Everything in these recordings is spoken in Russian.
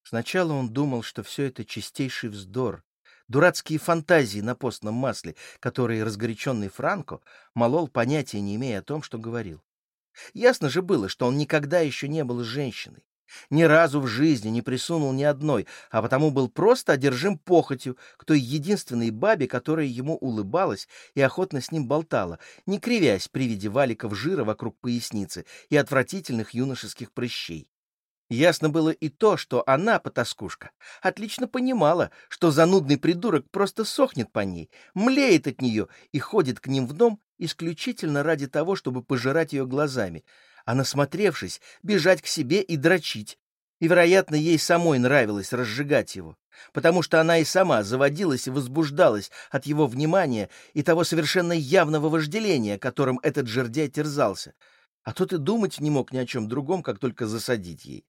Сначала он думал, что все это чистейший вздор, дурацкие фантазии на постном масле, которые разгоряченный Франко молол, понятия не имея о том, что говорил. Ясно же было, что он никогда еще не был с женщиной, ни разу в жизни не присунул ни одной, а потому был просто одержим похотью к той единственной бабе, которая ему улыбалась и охотно с ним болтала, не кривясь при виде валиков жира вокруг поясницы и отвратительных юношеских прыщей. Ясно было и то, что она, потаскушка, отлично понимала, что занудный придурок просто сохнет по ней, млеет от нее и ходит к ним в дом исключительно ради того, чтобы пожирать ее глазами, а насмотревшись, бежать к себе и дрочить. И, вероятно, ей самой нравилось разжигать его, потому что она и сама заводилась и возбуждалась от его внимания и того совершенно явного вожделения, которым этот жердяй терзался, а тот и думать не мог ни о чем другом, как только засадить ей.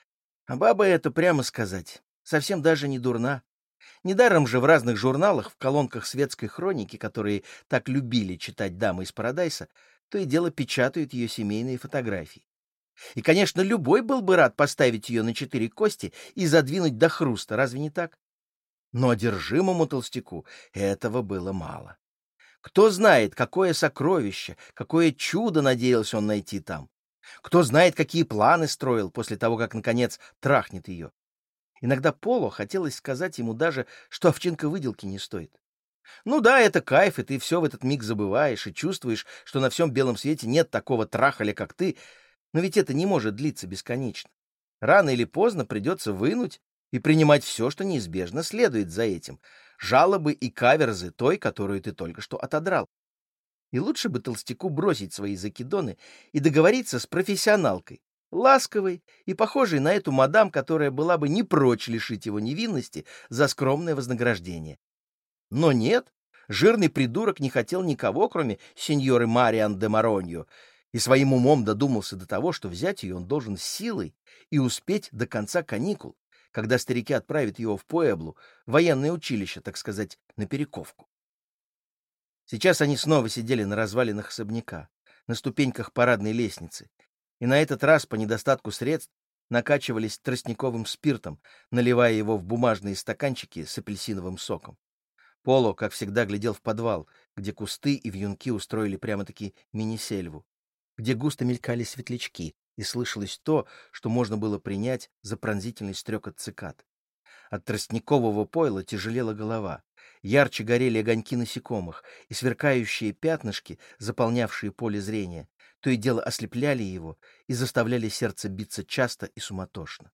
А баба эта, прямо сказать, совсем даже не дурна. Недаром же в разных журналах, в колонках светской хроники, которые так любили читать дамы из Парадайса, то и дело печатают ее семейные фотографии. И, конечно, любой был бы рад поставить ее на 4 кости и задвинуть до хруста, разве не так? Но одержимому толстяку этого было мало. Кто знает, какое сокровище, какое чудо надеялся он найти там. Кто знает, какие планы строил после того, как, наконец, трахнет ее. Иногда Поло хотелось сказать ему даже, что овчинка выделки не стоит. Ну да, это кайф, и ты все в этот миг забываешь и чувствуешь, что на всем белом свете нет такого трахаля, как ты, но ведь это не может длиться бесконечно. Рано или поздно придется вынуть и принимать все, что неизбежно следует за этим. Жалобы и каверзы той, которую ты только что отодрал. И лучше бы толстяку бросить свои закидоны и договориться с профессионалкой, ласковой и похожей на эту мадам, которая была бы не прочь лишить его невинности за скромное вознаграждение. Но нет, жирный придурок не хотел никого, кроме сеньоры Мариан де Мароньо, и своим умом додумался до того, что взять ее он должен с силой и успеть до конца каникул, когда старики отправят его в Пуэблу, военное училище, так сказать, на перековку. Сейчас они снова сидели на развалинах особняка, на ступеньках парадной лестницы, и на этот раз по недостатку средств накачивались тростниковым спиртом, наливая его в бумажные стаканчики с апельсиновым соком. Поло, как всегда, глядел в подвал, где кусты и вьюнки устроили прямо-таки мини-сельву, где густо мелькали светлячки, и слышалось то, что можно было принять за пронзительный стрекот цикад. От тростникового пойла тяжелела голова, ярче горели огоньки насекомых, и сверкающие пятнышки, заполнявшие поле зрения, то и дело ослепляли его и заставляли сердце биться часто и суматошно.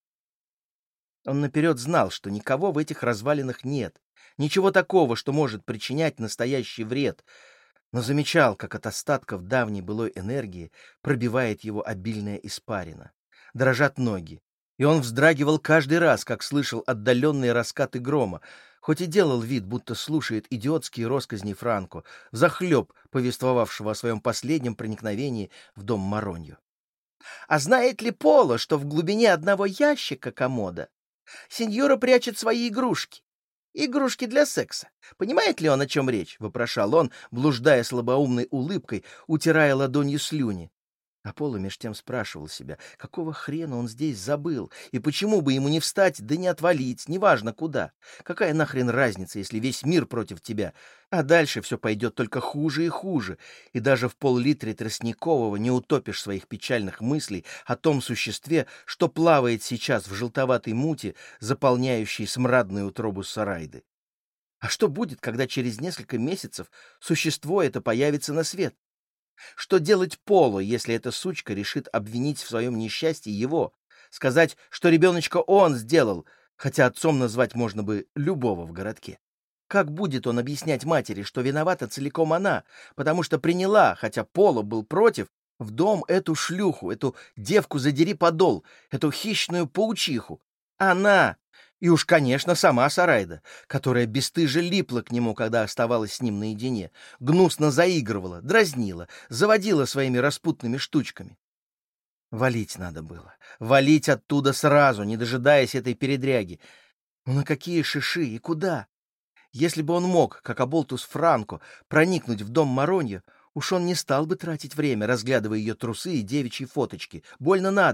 Он наперед знал, что никого в этих развалинах нет, ничего такого, что может причинять настоящий вред, но замечал, как от остатков давней былой энергии пробивает его обильная испарина. Дрожат ноги, и он вздрагивал каждый раз, как слышал отдаленные раскаты грома, хоть и делал вид, будто слушает идиотские росказни Франко, взахлеб повествовавшего о своем последнем проникновении в дом Мароньо. А знает ли Поло, что в глубине одного ящика комода сеньора прячет свои игрушки? Игрушки для секса. Понимает ли он, о чем речь? — вопрошал он, блуждая слабоумной улыбкой, утирая ладонью слюни. А Поло меж тем спрашивал себя, какого хрена он здесь забыл, и почему бы ему не встать, да не отвалить, неважно куда. Какая нахрен разница, если весь мир против тебя? А дальше все пойдет только хуже и хуже, и даже в пол-литре тростникового не утопишь своих печальных мыслей о том существе, что плавает сейчас в желтоватой мути, заполняющей смрадную утробу Сарайды. А что будет, когда через несколько месяцев существо это появится на свет? Что делать Поло, если эта сучка решит обвинить в своем несчастье его, сказать, что ребеночка он сделал, хотя отцом назвать можно бы любого в городке? Как будет он объяснять матери, что виновата целиком она, потому что приняла, хотя Поло был против, в дом эту шлюху, эту девку задери подол, эту хищную паучиху? Она! И уж, конечно, сама Сарайда, которая бесстыже липла к нему, когда оставалась с ним наедине, гнусно заигрывала, дразнила, заводила своими распутными штучками. Валить надо было. Валить оттуда сразу, не дожидаясь этой передряги. Ну на какие шиши и куда? Если бы он мог, как оболтус Франко, проникнуть в дом Мароньо, уж он не стал бы тратить время, разглядывая ее трусы и девичьи фоточки. Больно надо.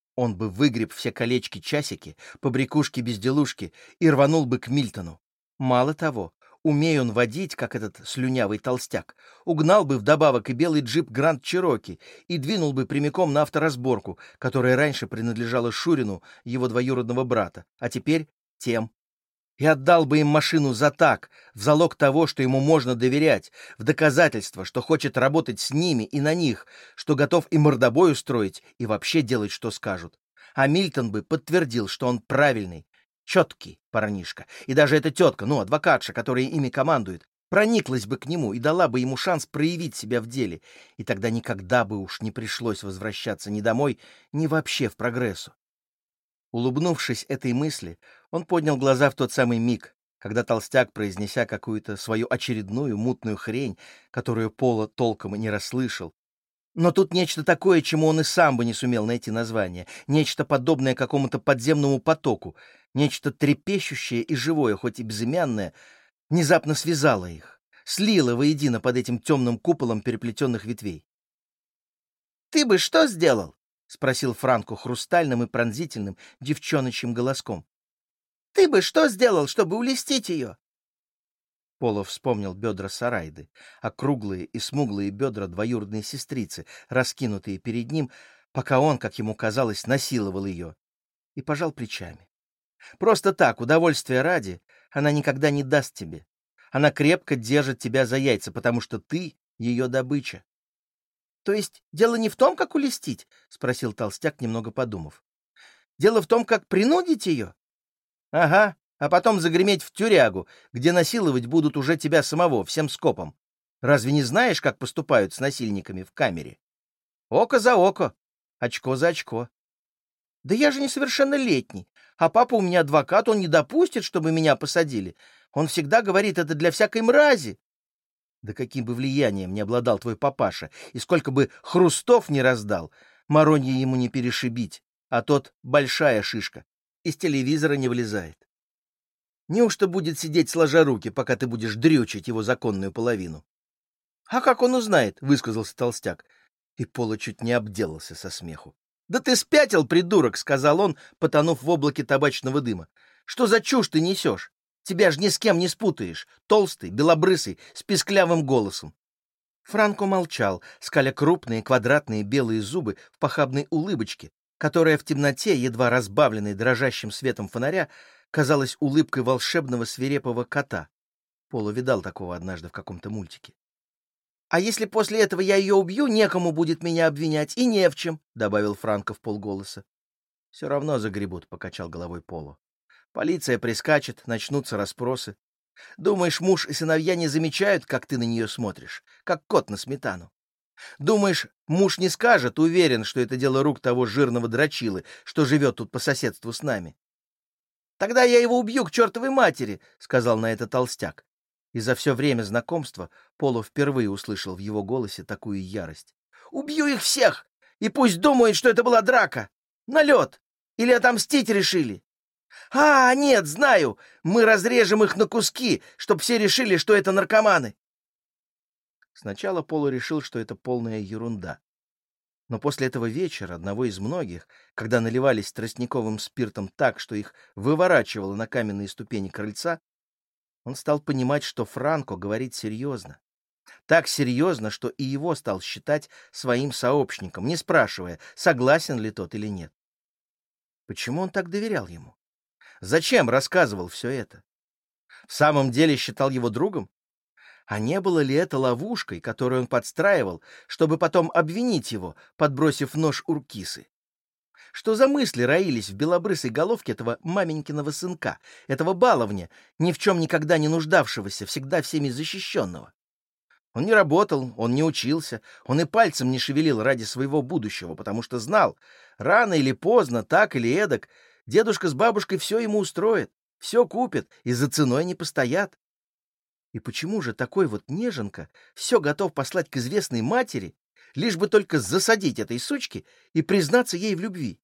Он бы выгреб все колечки-часики, побрякушки-безделушки и рванул бы к Мильтону. Мало того, умея он водить, как этот слюнявый толстяк, угнал бы вдобавок и белый джип Гранд Чироки и двинул бы прямиком на авторазборку, которая раньше принадлежала Шурину, его двоюродного брата, а теперь тем. И отдал бы им машину за так, в залог того, что ему можно доверять, в доказательство, что хочет работать с ними и на них, что готов и мордобой устроить, и вообще делать, что скажут. А Мильтон бы подтвердил, что он правильный, четкий парнишка. И даже эта тетка, адвокатша, которая ими командует, прониклась бы к нему и дала бы ему шанс проявить себя в деле. И тогда никогда бы уж не пришлось возвращаться ни домой, ни вообще в Прогрессу. Улыбнувшись этой мысли, он поднял глаза в тот самый миг, когда толстяк, произнеся какую-то свою очередную мутную хрень, которую Пола толком и не расслышал, но тут нечто такое, чему он и сам бы не сумел найти название, нечто подобное какому-то подземному потоку, нечто трепещущее и живое, хоть и безымянное, внезапно связало их, слило воедино под этим темным куполом переплетенных ветвей. «Ты бы что сделал?» — спросил Франко хрустальным и пронзительным девчоночьим голоском. «Ты бы что сделал, чтобы улестить ее?» Поло вспомнил бедра Сарайды, округлые и смуглые бедра двоюродной сестрицы, раскинутые перед ним, пока он, как ему казалось, насиловал ее, и пожал плечами. «Просто так, удовольствия ради, она никогда не даст тебе. Она крепко держит тебя за яйца, потому что ты ее добыча». «То есть дело не в том, как улестить?» — спросил толстяк, немного подумав. «Дело в том, как принудить ее?» «Ага, а потом загреметь в тюрягу, где насиловать будут уже тебя самого, всем скопом. Разве не знаешь, как поступают с насильниками в камере? Око за око, очко за очко». «Да я же несовершеннолетний, а папа у меня адвокат, он не допустит, чтобы меня посадили. Он всегда говорит, это для всякой мрази». Да каким бы влиянием не обладал твой папаша, и сколько бы хрустов не раздал, Маронье ему не перешибить, а тот большая шишка, из телевизора не вылезает. Неужто будет сидеть сложа руки, пока ты будешь дрючить его законную половину? — А как он узнает? — высказался толстяк. И Пола чуть не обделался со смеху. — Да ты спятил, придурок! — сказал он, потонув в облаке табачного дыма. — Что за чушь ты несешь? Тебя ж ни с кем не спутаешь. Толстый, белобрысый, с писклявым голосом. Франко молчал, скаля крупные квадратные белые зубы в похабной улыбочке, которая в темноте, едва разбавленной дрожащим светом фонаря, казалась улыбкой волшебного свирепого кота. Пола видал такого однажды в каком-то мультике. «А если после этого я ее убью, некому будет меня обвинять, и не в чем», — добавил Франко вполголоса. «Все равно загребут», — покачал головой Поло. «Полиция прискачет, начнутся расспросы. Думаешь, муж и сыновья не замечают, как ты на нее смотришь, как кот на сметану? Думаешь, муж не скажет, уверен, что это дело рук того жирного дрочилы, что живет тут по соседству с нами?» «Тогда я его убью к чертовой матери», — сказал на это толстяк. И за все время знакомства Поло впервые услышал в его голосе такую ярость. «Убью их всех, и пусть думают, что это была драка. Налет. Или отомстить решили. А, нет, знаю, мы разрежем их на куски, чтоб все решили, что это наркоманы». Сначала Поло решил, что это полная ерунда. Но после этого вечера, одного из многих, когда наливались тростниковым спиртом так, что их выворачивало на каменные ступени крыльца, он стал понимать, что Франко говорит серьезно. Так серьезно, что и его стал считать своим сообщником, не спрашивая, согласен ли тот или нет. Почему он так доверял ему? Зачем рассказывал все это? В самом деле считал его другом? А не было ли это ловушкой, которую он подстраивал, чтобы потом обвинить его, подбросив нож Уркисы? Что за мысли роились в белобрысой головке этого маменькиного сынка, этого баловня, ни в чем никогда не нуждавшегося, всегда всеми защищенного? Он не работал, он не учился, он и пальцем не шевелил ради своего будущего, потому что знал, рано или поздно, так или эдак, дедушка с бабушкой все ему устроят, все купят и за ценой не постоят. И почему же такой вот неженка все готов послать к известной матери, лишь бы только засадить этой сучке и признаться ей в любви?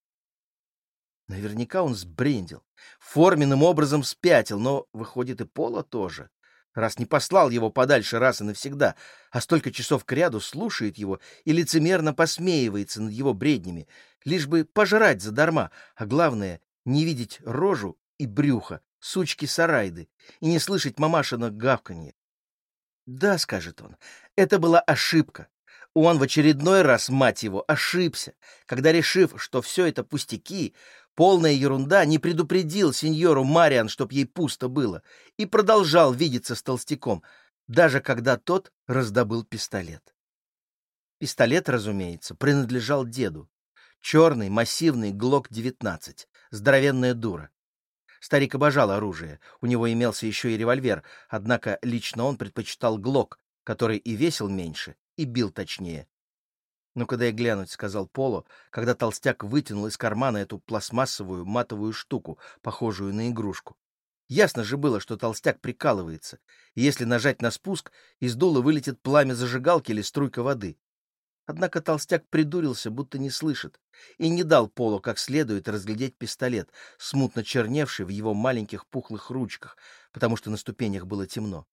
Наверняка он сбрендил, форменным образом спятил, но, выходит, и Пола тоже. Раз не послал его подальше раз и навсегда, а столько часов кряду слушает его и лицемерно посмеивается над его бреднями, лишь бы пожрать задарма, а главное — не видеть рожу и брюхо сучки Сарайды и не слышать мамашино гавканье. «Да», — скажет он, — «это была ошибка. Он в очередной раз, мать его, ошибся, когда, решив, что все это пустяки, полная ерунда, не предупредил сеньору Мариан, чтоб ей пусто было, и продолжал видеться с толстяком, даже когда тот раздобыл пистолет». Пистолет, разумеется, принадлежал деду. Черный массивный ГЛОК-19, здоровенная дура. Старик обожал оружие, у него имелся еще и револьвер, однако лично он предпочитал ГЛОК, который и весил меньше, и бил точнее. «Ну-ка дай глянуть», — сказал Поло, когда толстяк вытянул из кармана эту пластмассовую матовую штуку, похожую на игрушку. Ясно же было, что толстяк прикалывается, и если нажать на спуск, из дула вылетит пламя зажигалки или струйка воды. Однако толстяк придурился, будто не слышит, и не дал Поло как следует разглядеть пистолет, смутно черневший в его маленьких пухлых ручках, потому что на ступенях было темно.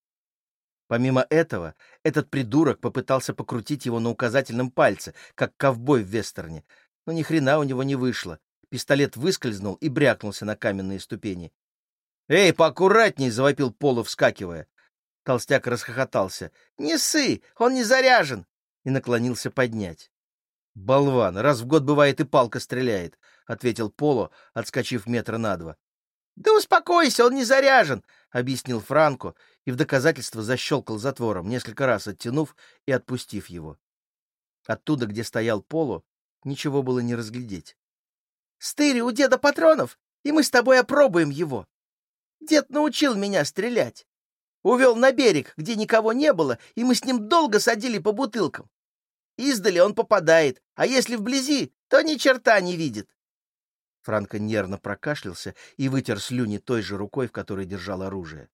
Помимо этого, этот придурок попытался покрутить его на указательном пальце, как ковбой в вестерне, но ни хрена у него не вышло. Пистолет выскользнул и брякнулся на каменные ступени. «Эй, поаккуратней!» — завопил Поло, вскакивая. Толстяк расхохотался. «Не ссы! Он не заряжен!» и наклонился поднять. «Болван! Раз в год, бывает, и палка стреляет!» — ответил Поло, отскочив метра на два. «Да успокойся, он не заряжен!» — объяснил Франко и в доказательство защелкал затвором, несколько раз оттянув и отпустив его. Оттуда, где стоял Поло, ничего было не разглядеть. «Стыри, у деда патронов, и мы с тобой опробуем его. Дед научил меня стрелять. Увел на берег, где никого не было, и мы с ним долго садили по бутылкам. Издали он попадает, а если вблизи, то ни черта не видит». Франко нервно прокашлялся и вытер слюни той же рукой, в которой держал оружие.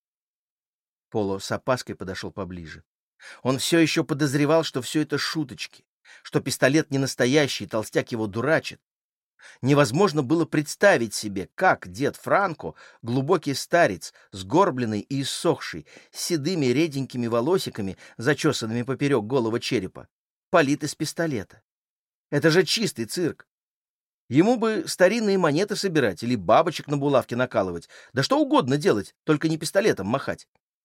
Поло с опаской подошел поближе. Он все еще подозревал, что все это шуточки, что пистолет не настоящий, толстяк его дурачит. Невозможно было представить себе, как дед Франко, глубокий старец, сгорбленный и иссохший, с седыми реденькими волосиками, зачесанными поперек голого черепа, палит из пистолета. Это же чистый цирк. Ему бы старинные монеты собирать или бабочек на булавке накалывать, да что угодно делать, только не пистолетом махать.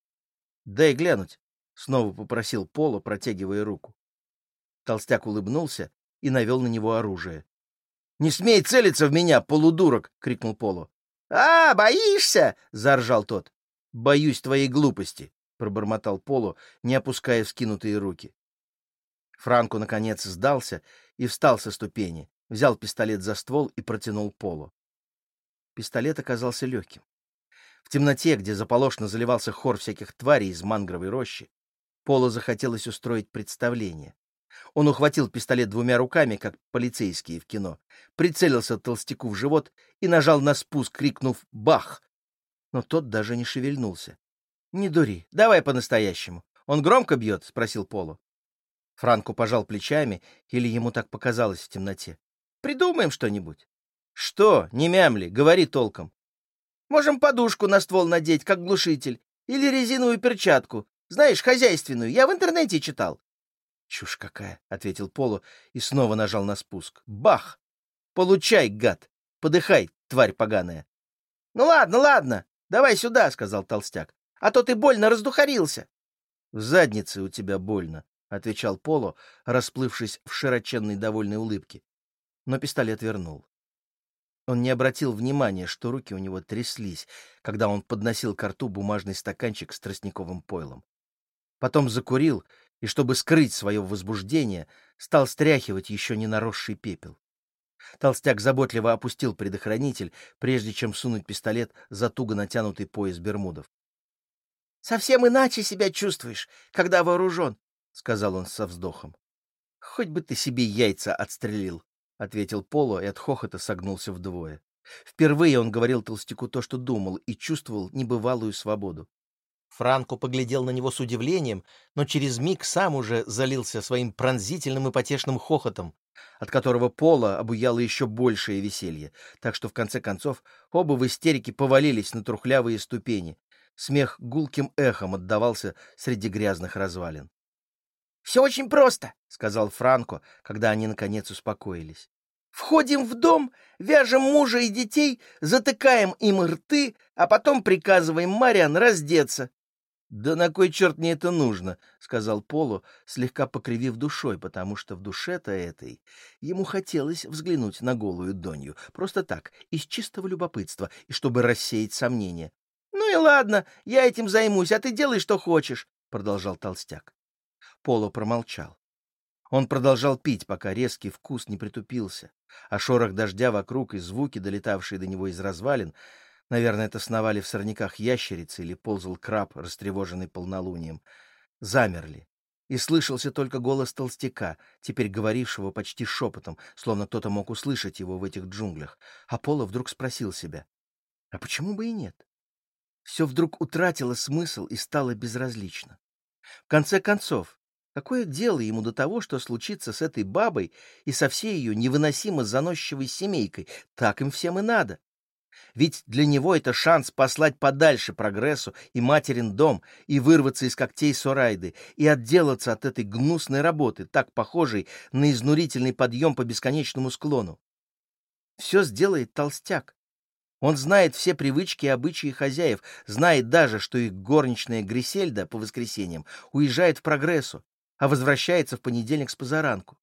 «Дай глянуть», — снова попросил Поло, протягивая руку. Толстяк улыбнулся и навел на него оружие. «Не смей целиться в меня, полудурок!» — крикнул Поло. «А, боишься?» — заржал тот. «Боюсь твоей глупости», — пробормотал Поло, не опуская вскинутые руки. Франко, наконец, сдался и встал со ступени, взял пистолет за ствол и протянул Поло. Пистолет оказался легким. В темноте, где заполошно заливался хор всяких тварей из мангровой рощи, Поло захотелось устроить представление. Он ухватил пистолет двумя руками, как полицейские в кино, прицелился толстяку в живот и нажал на спуск, крикнув «Бах!». Но тот даже не шевельнулся. «Не дури, давай по-настоящему. Он громко бьет?» — спросил Поло. Франко пожал плечами, или ему так показалось в темноте. «Придумаем что-нибудь». «Что? Не мямли, говори толком». «Можем подушку на ствол надеть, как глушитель, или резиновую перчатку. Знаешь, хозяйственную, я в интернете читал». «Чушь какая!» — ответил Поло и снова нажал на спуск. «Бах! Получай, гад! Подыхай, тварь поганая!» «Ну ладно, ладно, давай сюда», — сказал толстяк, «а то ты больно раздухарился». «В заднице у тебя больно», — отвечал Поло, расплывшись в широченной довольной улыбке. Но пистолет вернул. Он не обратил внимания, что руки у него тряслись, когда он подносил ко рту бумажный стаканчик с тростниковым пойлом. Потом закурил и, чтобы скрыть свое возбуждение, стал стряхивать еще не наросший пепел. Толстяк заботливо опустил предохранитель, прежде чем сунуть пистолет за туго натянутый пояс бермудов. «Совсем иначе себя чувствуешь, когда вооружен», — сказал он со вздохом. «Хоть бы ты себе яйца отстрелил», — ответил Поло и от хохота согнулся вдвое. Впервые он говорил толстяку то, что думал, и чувствовал небывалую свободу. Франко поглядел на него с удивлением, но через миг сам уже залился своим пронзительным и потешным хохотом, от которого Поло обуяло еще большее веселье, так что в конце концов оба в истерике повалились на трухлявые ступени, Смех гулким эхом отдавался среди грязных развалин. «Все очень просто», — сказал Франко, когда они, наконец, успокоились. «Входим в дом, вяжем мужа и детей, затыкаем им рты, а потом приказываем Мариан раздеться». «Да на кой черт мне это нужно?» — сказал Поло, слегка покривив душой, потому что в душе-то этой ему хотелось взглянуть на голую Донью, просто так, из чистого любопытства, и чтобы рассеять сомнения. «Ну и ладно, я этим займусь, а ты делай, что хочешь», — продолжал толстяк. Поло промолчал. Он продолжал пить, пока резкий вкус не притупился, а шорох дождя вокруг и звуки, долетавшие до него из развалин, наверное, это сновали в сорняках ящерицы или ползал краб, растревоженный полнолунием, замерли. И слышался только голос толстяка, теперь говорившего почти шепотом, словно кто-то мог услышать его в этих джунглях. А Поло вдруг спросил себя, а почему бы и нет? Все вдруг утратило смысл и стало безразлично. В конце концов, какое дело ему до того, что случится с этой бабой и со всей ее невыносимо заносчивой семейкой? Так им всем и надо. Ведь для него это шанс послать подальше прогрессу и материн дом, и вырваться из когтей Сорайды, и отделаться от этой гнусной работы, так похожей на изнурительный подъем по бесконечному склону. Все сделает толстяк. Он знает все привычки и обычаи хозяев, знает даже, что их горничная Грисельда по воскресеньям уезжает в прогрессу, а возвращается в понедельник с позаранку.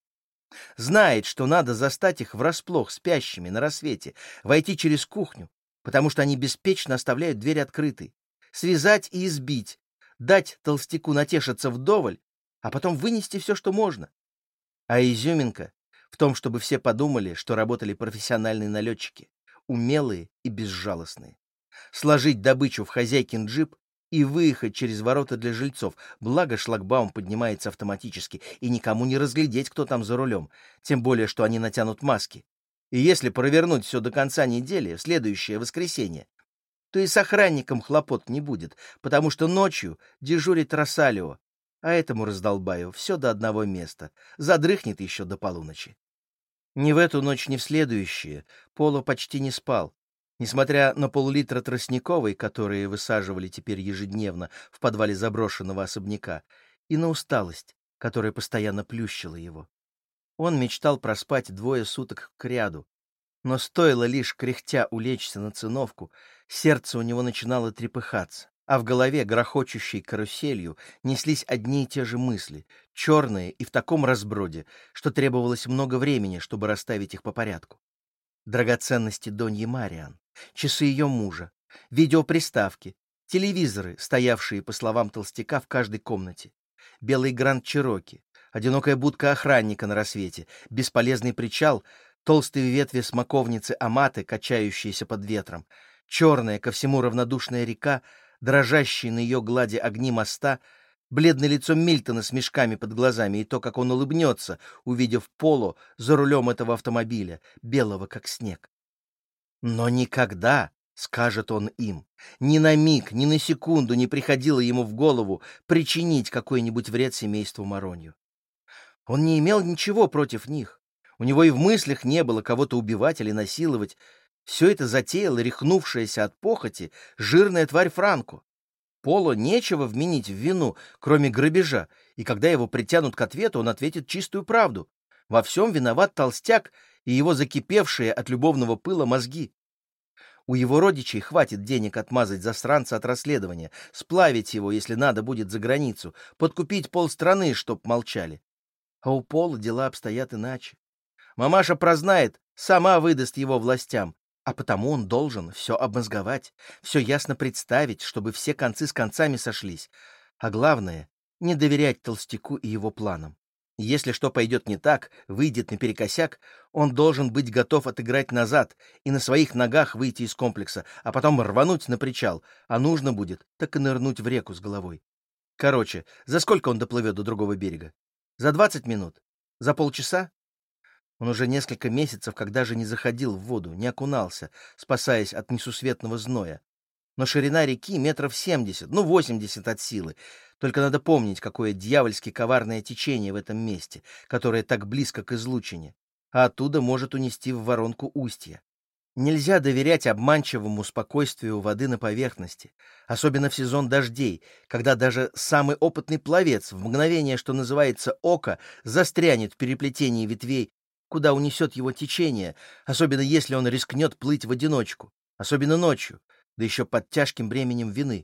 Знает, что надо застать их врасплох спящими на рассвете, войти через кухню, потому что они беспечно оставляют дверь открытой, связать и избить, дать толстяку натешиться вдоволь, а потом вынести все, что можно. А изюминка в том, чтобы все подумали, что работали профессиональные налетчики, умелые и безжалостные. Сложить добычу в хозяйкин джип и выехать через ворота для жильцов, благо шлагбаум поднимается автоматически, и никому не разглядеть, кто там за рулем, тем более, что они натянут маски. И если провернуть все до конца недели, в следующее воскресенье, то и с охранником хлопот не будет, потому что ночью дежурит Росалио, а этому раздолбаю все до одного места, задрыхнет еще до полуночи. Ни в эту ночь, ни в следующие Поло почти не спал. Несмотря на пол-литра тростниковой, которые высаживали теперь ежедневно в подвале заброшенного особняка, и на усталость, которая постоянно плющила его. Он мечтал проспать 2 суток кряду, но стоило лишь кряхтя улечься на циновку, сердце у него начинало трепыхаться, а в голове, грохочущей каруселью, неслись одни и те же мысли, черные и в таком разброде, что требовалось много времени, чтобы расставить их по порядку. Драгоценности Доньи Мариан, часы ее мужа, видеоприставки, телевизоры, стоявшие, по словам толстяка, в каждой комнате, белый Гранд Чироки, одинокая будка охранника на рассвете, бесполезный причал, толстые ветви смоковницы Аматы, качающиеся под ветром, черная, ко всему равнодушная река, дрожащие на ее глади огни моста, бледное лицо Мильтона с мешками под глазами и то, как он улыбнется, увидев Поло за рулем этого автомобиля, белого как снег. Но никогда, скажет он им, ни на миг, ни на секунду не приходило ему в голову причинить какой-нибудь вред семейству Маронью. Он не имел ничего против них. У него и в мыслях не было кого-то убивать или насиловать. Все это затеяла рехнувшаяся от похоти жирная тварь Франко. Поло нечего вменить в вину, кроме грабежа, и когда его притянут к ответу, он ответит чистую правду. Во всем виноват толстяк и его закипевшие от любовного пыла мозги. У его родичей хватит денег отмазать засранца от расследования, сплавить его, если надо будет, за границу, подкупить полстраны, чтоб молчали. А у Пола дела обстоят иначе. Мамаша прознает, сама выдаст его властям, а потому он должен все обмозговать, все ясно представить, чтобы все концы с концами сошлись. А главное, не доверять толстяку и его планам. Если что пойдет не так, выйдет наперекосяк, он должен быть готов отыграть назад и на своих ногах выйти из комплекса, а потом рвануть на причал, а нужно будет, так и нырнуть в реку с головой. Короче, за сколько он доплывет до другого берега? За 20 минут? За полчаса? Он уже несколько месяцев, когда же не заходил в воду, не окунался, спасаясь от несусветного зноя. Но ширина реки метров 70, 80 от силы. Только надо помнить, какое дьявольски коварное течение в этом месте, которое так близко к излучине, а оттуда может унести в воронку устья. Нельзя доверять обманчивому спокойствию воды на поверхности, особенно в сезон дождей, когда даже самый опытный пловец в мгновение, что называется, ока, застрянет в переплетении ветвей, куда унесет его течение, особенно если он рискнет плыть в одиночку, особенно ночью, да еще под тяжким бременем вины.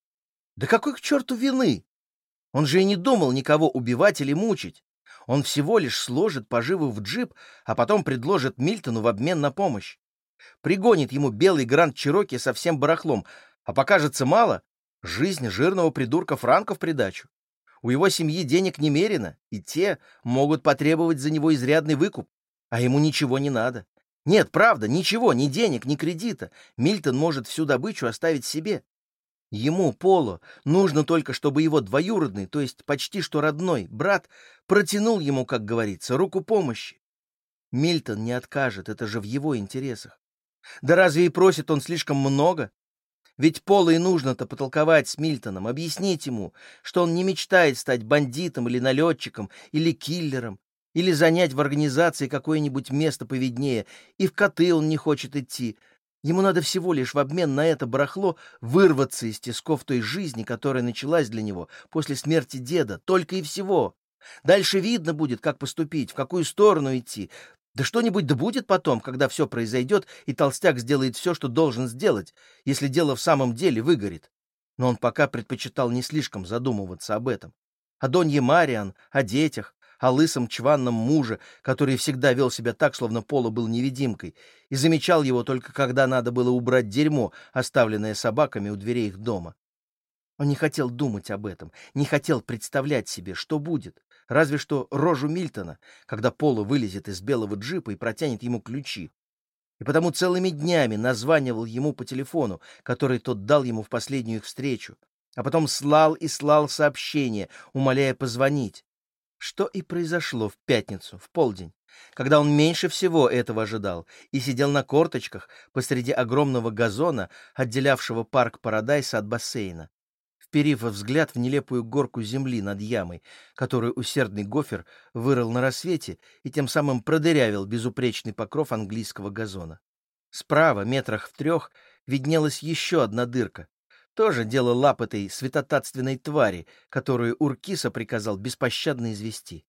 Да какой к черту вины? Он же и не думал никого убивать или мучить. Он всего лишь сложит поживу в джип, а потом предложит Мильтону в обмен на помощь. Пригонит ему белый Гранд Чироки со всем барахлом, а покажется мало — жизнь жирного придурка Франко в придачу. У его семьи денег немерено, и те могут потребовать за него изрядный выкуп, а ему ничего не надо. Нет, правда, ничего, ни денег, ни кредита. Мильтон может всю добычу оставить себе. Ему, Поло, нужно только, чтобы его двоюродный, то есть почти что родной, брат протянул ему, как говорится, руку помощи. Мильтон не откажет, это же в его интересах. Да разве и просит он слишком много? Ведь Поло и нужно-то потолковать с Мильтоном, объяснить ему, что он не мечтает стать бандитом или налетчиком, или киллером, или занять в организации какое-нибудь место повиднее, и в коты он не хочет идти. Ему надо всего лишь в обмен на это барахло вырваться из тисков той жизни, которая началась для него после смерти деда, только и всего. Дальше видно будет, как поступить, в какую сторону идти. Да что-нибудь да будет потом, когда все произойдет, и толстяк сделает все, что должен сделать, если дело в самом деле выгорит. Но он пока предпочитал не слишком задумываться об этом. О Донье Мариан, о детях, о лысом чванном муже, который всегда вел себя так, словно Поло был невидимкой, и замечал его только когда надо было убрать дерьмо, оставленное собаками у дверей их дома. Он не хотел думать об этом, не хотел представлять себе, что будет, разве что рожу Мильтона, когда Поло вылезет из белого джипа и протянет ему ключи. И потому целыми днями названивал ему по телефону, который тот дал ему в последнюю их встречу, а потом слал и слал сообщения, умоляя позвонить. Что и произошло в пятницу, в полдень, когда он меньше всего этого ожидал и сидел на корточках посреди огромного газона, отделявшего парк Парадайс от бассейна, вперив взгляд в нелепую горку земли над ямой, которую усердный гофер вырыл на рассвете и тем самым продырявил безупречный покров английского газона. Справа, метрах в 3, виднелась еще одна дырка. Тоже дело лап этой святотатственной твари, которую Уркиса приказал беспощадно извести.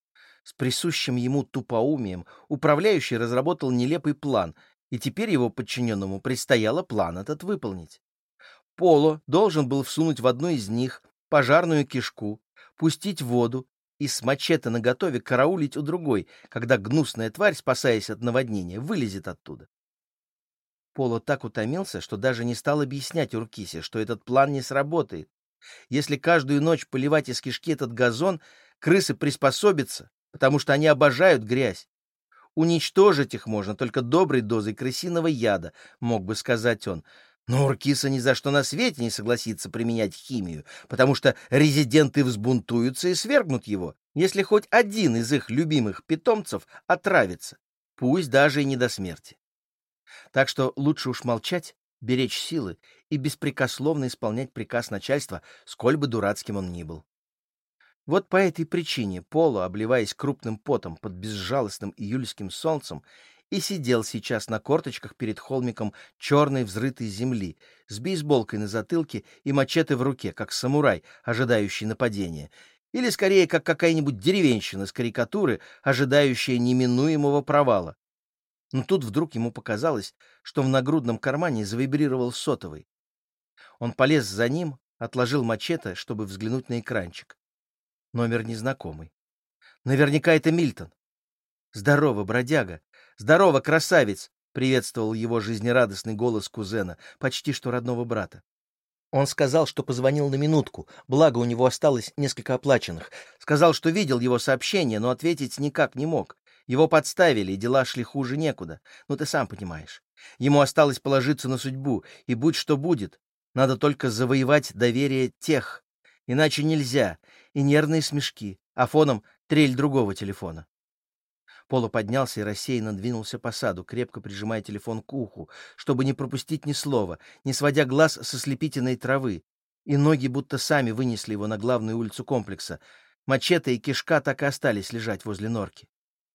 С присущим ему тупоумием управляющий разработал нелепый план, и теперь его подчиненному предстояло план этот выполнить. Поло должен был всунуть в одну из них пожарную кишку, пустить воду и с мачете наготове караулить у другой, когда гнусная тварь, спасаясь от наводнения, вылезет оттуда. Поло так утомился, что даже не стал объяснять Уркисе, что этот план не сработает. Если каждую ночь поливать из кишки этот газон, крысы приспособятся, потому что они обожают грязь. Уничтожить их можно только доброй дозой крысиного яда, мог бы сказать он. Но Уркиса ни за что на свете не согласится применять химию, потому что резиденты взбунтуются и свергнут его, если хоть один из их любимых питомцев отравится, пусть даже и не до смерти. Так что лучше уж молчать, беречь силы и беспрекословно исполнять приказ начальства, сколь бы дурацким он ни был. Вот по этой причине Поло, обливаясь крупным потом под безжалостным июльским солнцем, и сидел сейчас на корточках перед холмиком черной взрытой земли, с бейсболкой на затылке и мачете в руке, как самурай, ожидающий нападения, или скорее как какая-нибудь деревенщина с карикатуры, ожидающая неминуемого провала. Но тут вдруг ему показалось, что в нагрудном кармане завибрировал сотовый. Он полез за ним, отложил мачете, чтобы взглянуть на экранчик. Номер незнакомый. Наверняка это Мильтон. «Здорово, бродяга! Здорово, красавец!» — приветствовал его жизнерадостный голос кузена, почти что родного брата. Он сказал, что позвонил на минутку, благо у него осталось несколько оплаченных. Сказал, что видел его сообщение, но ответить никак не мог. Его подставили, и дела шли хуже некуда. Ну, ты сам понимаешь. Ему осталось положиться на судьбу, и будь что будет, надо только завоевать доверие тех. Иначе нельзя. И нервные смешки, а фоном трель другого телефона. Поло поднялся и рассеянно двинулся по саду, крепко прижимая телефон к уху, чтобы не пропустить ни слова, не сводя глаз со слепительной травы. И ноги будто сами вынесли его на главную улицу комплекса. Мачете и кишка так и остались лежать возле норки.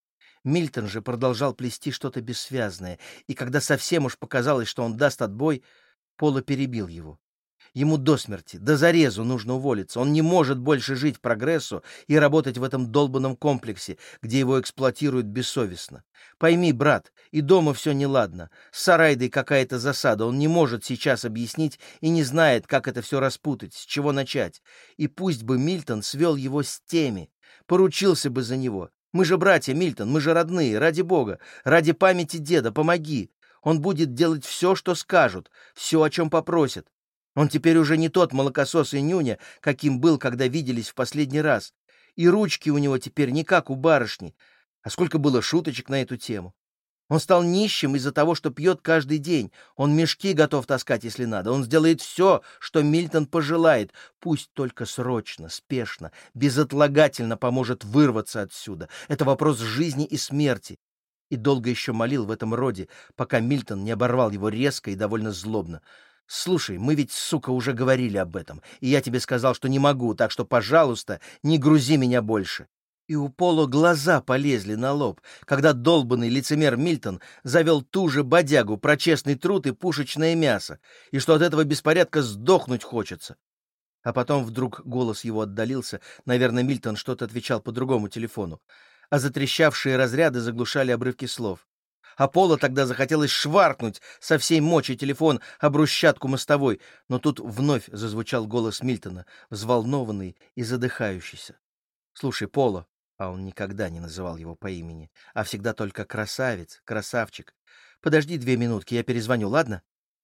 Мильтон же продолжал плести что-то бессвязное, и когда совсем уж показалось, что он даст отбой, Пола перебил его. Ему до смерти, до зарезу нужно уволиться. Он не может больше жить в прогрессу и работать в этом долбанном комплексе, где его эксплуатируют бессовестно. Пойми, брат, и дома все неладно. С Сарайдой какая-то засада. Он не может сейчас объяснить и не знает, как это все распутать, с чего начать. И пусть бы Мильтон свел его с теми, поручился бы за него. Мы же братья, Мильтон, мы же родные, ради Бога, ради памяти деда, помоги. Он будет делать все, что скажут, все, о чем попросят. Он теперь уже не тот молокосос и нюня, каким был, когда виделись в последний раз. И ручки у него теперь не как у барышни. А сколько было шуточек на эту тему. Он стал нищим из-за того, что пьет каждый день. Он мешки готов таскать, если надо. Он сделает все, что Мильтон пожелает. Пусть только срочно, спешно, безотлагательно поможет вырваться отсюда. Это вопрос жизни и смерти. И долго еще молил в этом роде, пока Мильтон не оборвал его резко и довольно злобно. «Слушай, мы ведь, сука, уже говорили об этом, и я тебе сказал, что не могу, так что, пожалуйста, не грузи меня больше». И у Поло глаза полезли на лоб, когда долбанный лицемер Мильтон завел ту же бодягу про честный труд и пушечное мясо, и что от этого беспорядка сдохнуть хочется. А потом вдруг голос его отдалился, наверное, Мильтон что-то отвечал по другому телефону, а затрещавшие разряды заглушали обрывки слов. А Пола тогда захотелось шваркнуть со всей мочи телефон об брусчатку мостовой, но тут вновь зазвучал голос Мильтона, взволнованный и задыхающийся. «Слушай, Пола», а он никогда не называл его по имени, а всегда только красавец, красавчик, «подожди 2 минутки, я перезвоню, ладно?»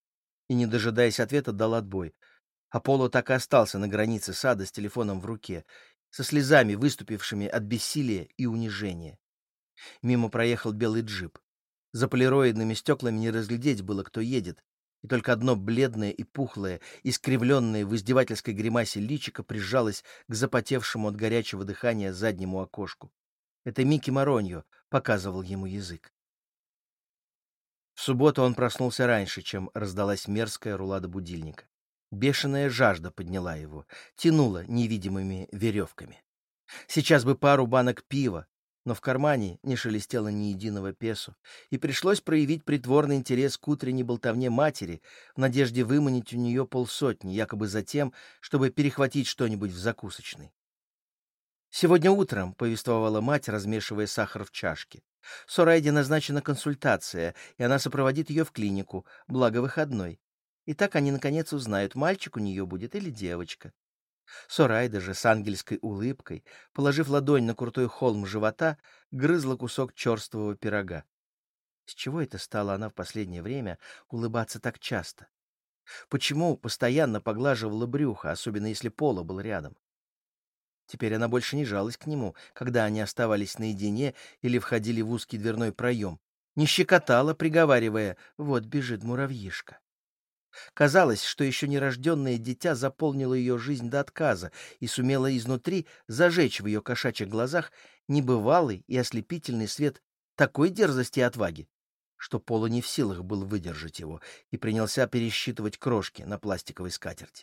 И, не дожидаясь ответа, дал отбой. А Пола так и остался на границе сада с телефоном в руке, со слезами, выступившими от бессилия и унижения. Мимо проехал белый джип. За полироидными стеклами не разглядеть было, кто едет, и только одно бледное и пухлое, искривленное в издевательской гримасе личико прижалось к запотевшему от горячего дыхания заднему окошку. Это Микки Мароньо показывал ему язык. В субботу он проснулся раньше, чем раздалась мерзкая рулада будильника. Бешеная жажда подняла его, тянула невидимыми веревками. Сейчас бы пару банок пива, но в кармане не шелестело ни единого песо, и пришлось проявить притворный интерес к утренней болтовне матери в надежде выманить у нее 50, якобы за тем, чтобы перехватить что-нибудь в закусочной. «Сегодня утром», — повествовала мать, размешивая сахар в чашке, «Сорайде назначена консультация, и она сопроводит ее в клинику, благо выходной. И так они, наконец, узнают, мальчик у нее будет или девочка». Сорайда же с ангельской улыбкой, положив ладонь на крутой холм живота, грызла кусок черствого пирога. С чего это стала она в последнее время улыбаться так часто? Почему постоянно поглаживала брюхо, особенно если Пола был рядом? Теперь она больше не жалась к нему, когда они оставались наедине или входили в узкий дверной проем, не щекотала, приговаривая: «Вот бежит муравьишка». Казалось, что еще нерожденное дитя заполнило ее жизнь до отказа и сумело изнутри зажечь в ее кошачьих глазах небывалый и ослепительный свет такой дерзости и отваги, что Пола не в силах был выдержать его и принялся пересчитывать крошки на пластиковой скатерти.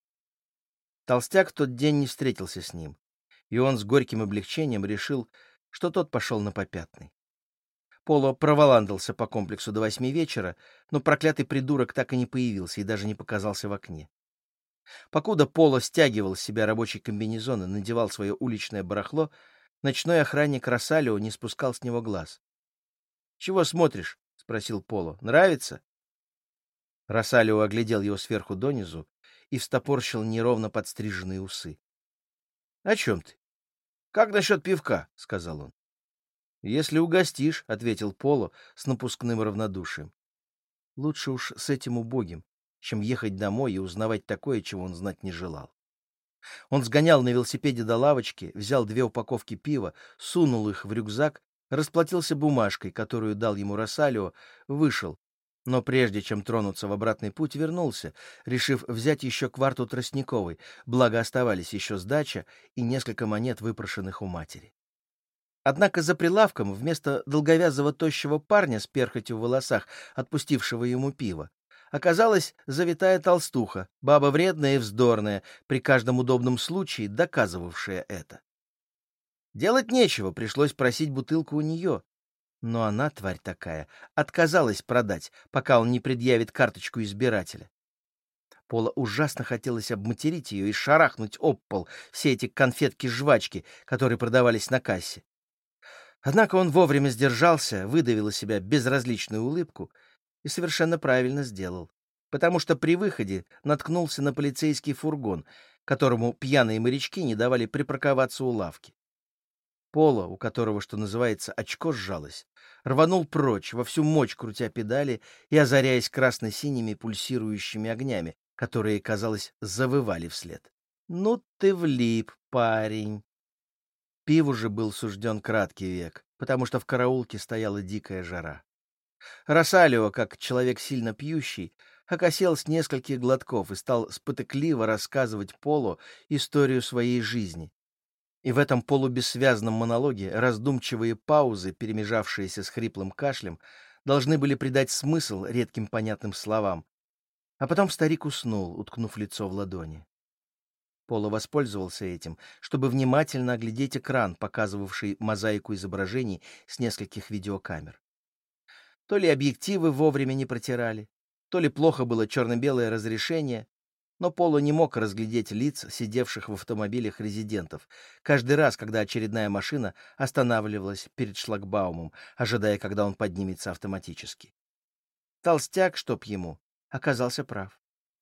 Толстяк в тот день не встретился с ним, и он с горьким облегчением решил, что тот пошел на попятный. Поло проволандался по комплексу до 8 вечера, но проклятый придурок так и не появился и даже не показался в окне. Покуда Поло стягивал с себя рабочий комбинезон и надевал свое уличное барахло, ночной охранник Росалио не спускал с него глаз. «Чего смотришь?» — спросил Поло. «Нравится?» Росалио оглядел его сверху донизу и встопорщил неровно подстриженные усы. «О чем ты?» «Как насчет пивка?» — сказал он. «Если угостишь», — ответил Поло с напускным равнодушием. Лучше уж с этим убогим, чем ехать домой и узнавать такое, чего он знать не желал. Он сгонял на велосипеде до лавочки, взял 2 упаковки пива, сунул их в рюкзак, расплатился бумажкой, которую дал ему Росалио, вышел, но прежде чем тронуться в обратный путь, вернулся, решив взять еще кварту тростниковой, благо оставались еще сдача и несколько монет, выпрошенных у матери. Однако за прилавком вместо долговязого тощего парня с перхотью в волосах, отпустившего ему пиво, оказалась завитая толстуха, баба вредная и вздорная, при каждом удобном случае доказывавшая это. Делать нечего, пришлось просить бутылку у нее, Но она, тварь такая, отказалась продать, пока он не предъявит карточку избирателя. Пола ужасно хотелось обматерить ее и шарахнуть об пол все эти конфетки-жвачки, которые продавались на кассе. Однако он вовремя сдержался, выдавил из себя безразличную улыбку и совершенно правильно сделал, потому что при выходе наткнулся на полицейский фургон, которому пьяные морячки не давали припарковаться у лавки. Пола, у которого, что называется, очко сжалось, рванул прочь, во всю мощь крутя педали и озаряясь красно-синими пульсирующими огнями, которые, казалось, завывали вслед. «Ну ты влип, парень!» Пиву же был сужден краткий век, потому что в караулке стояла дикая жара. Росалио, как человек сильно пьющий, окосел с нескольких глотков и стал спотыкливо рассказывать Полу историю своей жизни. И в этом полубессвязном монологе раздумчивые паузы, перемежавшиеся с хриплым кашлем, должны были придать смысл редким понятным словам. А потом старик уснул, уткнув лицо в ладони. Пола воспользовался этим, чтобы внимательно оглядеть экран, показывавший мозаику изображений с нескольких видеокамер. То ли объективы вовремя не протирали, то ли плохо было черно-белое разрешение, но Пола не мог разглядеть лиц, сидевших в автомобилях резидентов, каждый раз, когда очередная машина останавливалась перед шлагбаумом, ожидая, когда он поднимется автоматически. Толстяк, чтоб ему, оказался прав.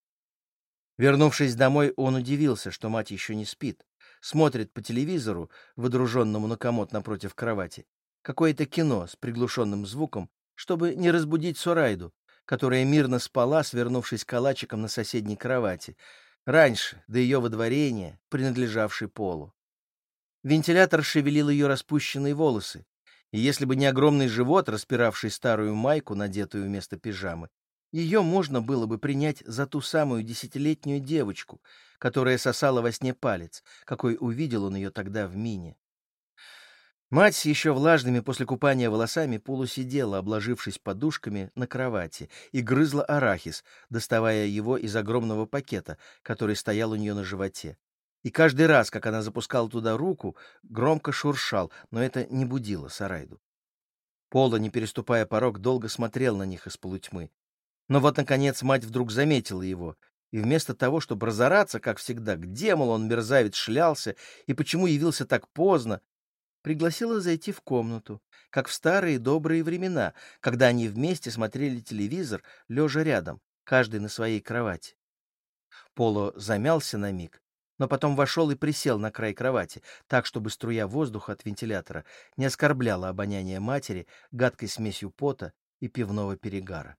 Вернувшись домой, он удивился, что мать еще не спит. Смотрит по телевизору, выдруженному на комод напротив кровати, какое-то кино с приглушенным звуком, чтобы не разбудить Сурайду, которая мирно спала, свернувшись калачиком на соседней кровати, раньше, до ее выдворения, принадлежавшей Полу. Вентилятор шевелил ее распущенные волосы, и если бы не огромный живот, распиравший старую майку, надетую вместо пижамы, ее можно было бы принять за ту самую 10-летнюю девочку, которая сосала во сне палец, какой увидел он ее тогда в мине. Мать с еще влажными после купания волосами полусидела, обложившись подушками на кровати, и грызла арахис, доставая его из огромного пакета, который стоял у нее на животе. И каждый раз, как она запускала туда руку, громко шуршал, но это не будило Сарайду. Пола, не переступая порог, долго смотрел на них из полутьмы. Но вот, наконец, мать вдруг заметила его, и вместо того, чтобы разораться, как всегда, где, мол, он, мерзавец, шлялся, и почему явился так поздно, пригласила зайти в комнату, как в старые добрые времена, когда они вместе смотрели телевизор, лежа рядом, каждый на своей кровати. Поло замялся на миг, но потом вошел и присел на край кровати, так, чтобы струя воздуха от вентилятора не оскорбляла обоняние матери гадкой смесью пота и пивного перегара.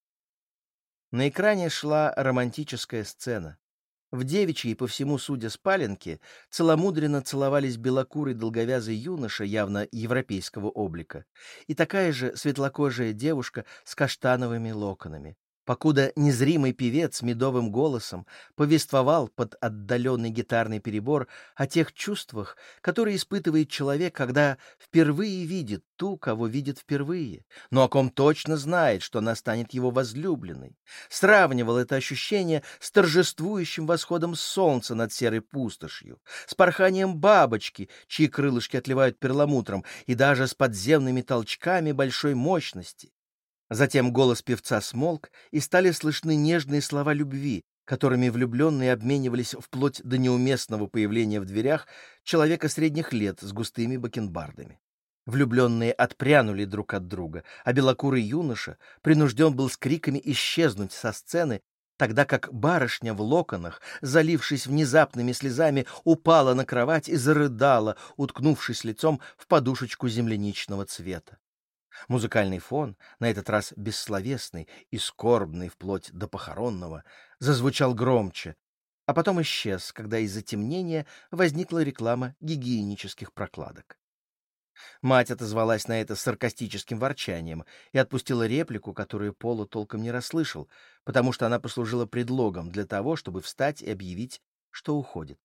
На экране шла романтическая сцена. В девичьей, по всему судя, спаленке целомудренно целовались белокурый долговязый юноша явно европейского облика и такая же светлокожая девушка с каштановыми локонами, покуда незримый певец с медовым голосом повествовал под отдаленный гитарный перебор о тех чувствах, которые испытывает человек, когда впервые видит ту, кого видит впервые, но о ком точно знает, что она станет его возлюбленной. Сравнивал это ощущение с торжествующим восходом солнца над серой пустошью, с порханием бабочки, чьи крылышки отливают перламутром, и даже с подземными толчками большой мощности. Затем голос певца смолк, и стали слышны нежные слова любви, которыми влюбленные обменивались вплоть до неуместного появления в дверях человека средних лет с густыми бакенбардами. Влюбленные отпрянули друг от друга, а белокурый юноша принужден был с криками исчезнуть со сцены, тогда как барышня в локонах, залившись внезапными слезами, упала на кровать и зарыдала, уткнувшись лицом в подушечку земляничного цвета. Музыкальный фон, на этот раз бессловесный и скорбный вплоть до похоронного, зазвучал громче, а потом исчез, когда из затемнения возникла реклама гигиенических прокладок. Мать отозвалась на это саркастическим ворчанием и отпустила реплику, которую Пола толком не расслышал, потому что она послужила предлогом для того, чтобы встать и объявить, что уходит.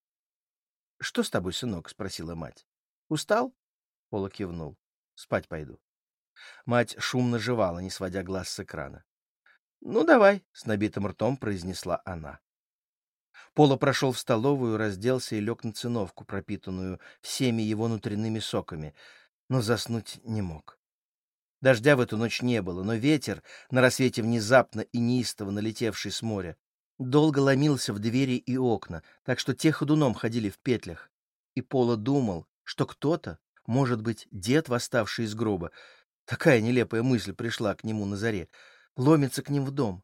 «Что с тобой, сынок?» — спросила мать. «Устал?» — Пола кивнул. «Спать пойду». Мать шумно жевала, не сводя глаз с экрана. «Ну, давай», — с набитым ртом произнесла она. Пола прошел в столовую, разделся и лег на циновку, пропитанную всеми его внутренними соками, но заснуть не мог. Дождя в эту ночь не было, но ветер, на рассвете внезапно и неистово налетевший с моря, долго ломился в двери и окна, так что те ходуном ходили в петлях. И Пола думал, что кто-то, может быть, дед, восставший из гроба, такая нелепая мысль пришла к нему на заре, ломится к ним в дом.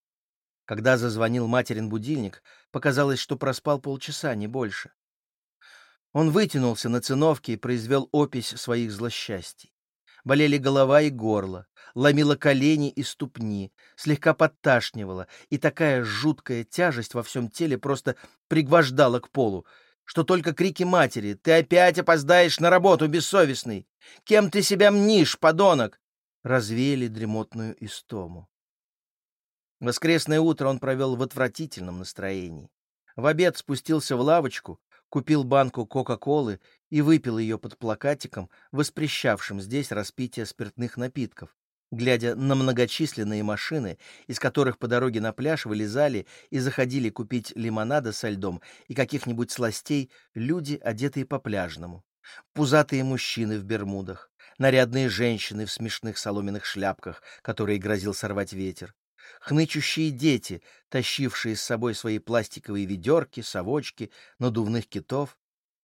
Когда зазвонил материн будильник, показалось, что проспал полчаса, не больше. Он вытянулся на циновке и произвел опись своих злосчастий. Болели голова и горло, ломило колени и ступни, слегка подташнивало, и такая жуткая тяжесть во всем теле просто пригвождала к полу, что только крики матери «Ты опять опоздаешь на работу, бессовестный! Кем ты себя мнишь, подонок!» развеяли дремотную истому. Воскресное утро он провел в отвратительном настроении. В обед спустился в лавочку, купил банку Кока-Колы и выпил ее под плакатиком, воспрещавшим здесь распитие спиртных напитков, глядя на многочисленные машины, из которых по дороге на пляж вылезали и заходили купить лимонада со льдом и каких-нибудь сластей люди, одетые по-пляжному. Пузатые мужчины в бермудах, нарядные женщины в смешных соломенных шляпках, которые грозил сорвать ветер, хнычущие дети, тащившие с собой свои пластиковые ведерки, совочки, надувных китов.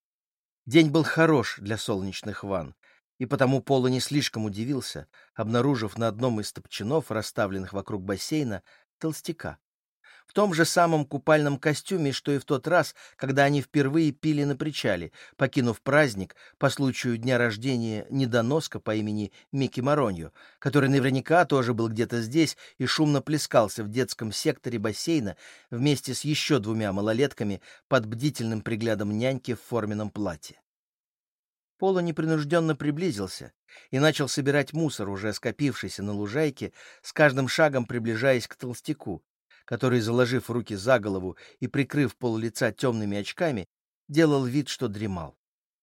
День был хорош для солнечных ванн, и потому Пола не слишком удивился, обнаружив на одном из топчанов, расставленных вокруг бассейна, толстяка. В том же самом купальном костюме, что и в тот раз, когда они впервые пили на причале, покинув праздник по случаю дня рождения недоноска по имени Микки Мароньо, который наверняка тоже был где-то здесь и шумно плескался в детском секторе бассейна вместе с еще двумя малолетками под бдительным приглядом няньки в форменном платье. Пола непринужденно приблизился и начал собирать мусор, уже скопившийся на лужайке, с каждым шагом приближаясь к толстяку, который, заложив руки за голову и прикрыв пол лица темными очками, делал вид, что дремал.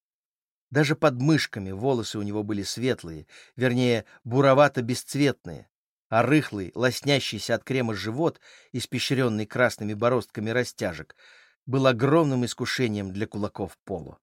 Даже под мышками волосы у него были светлые, вернее, буровато-бесцветные, а рыхлый, лоснящийся от крема живот, испещренный красными бороздками растяжек, был огромным искушением для кулаков Поло.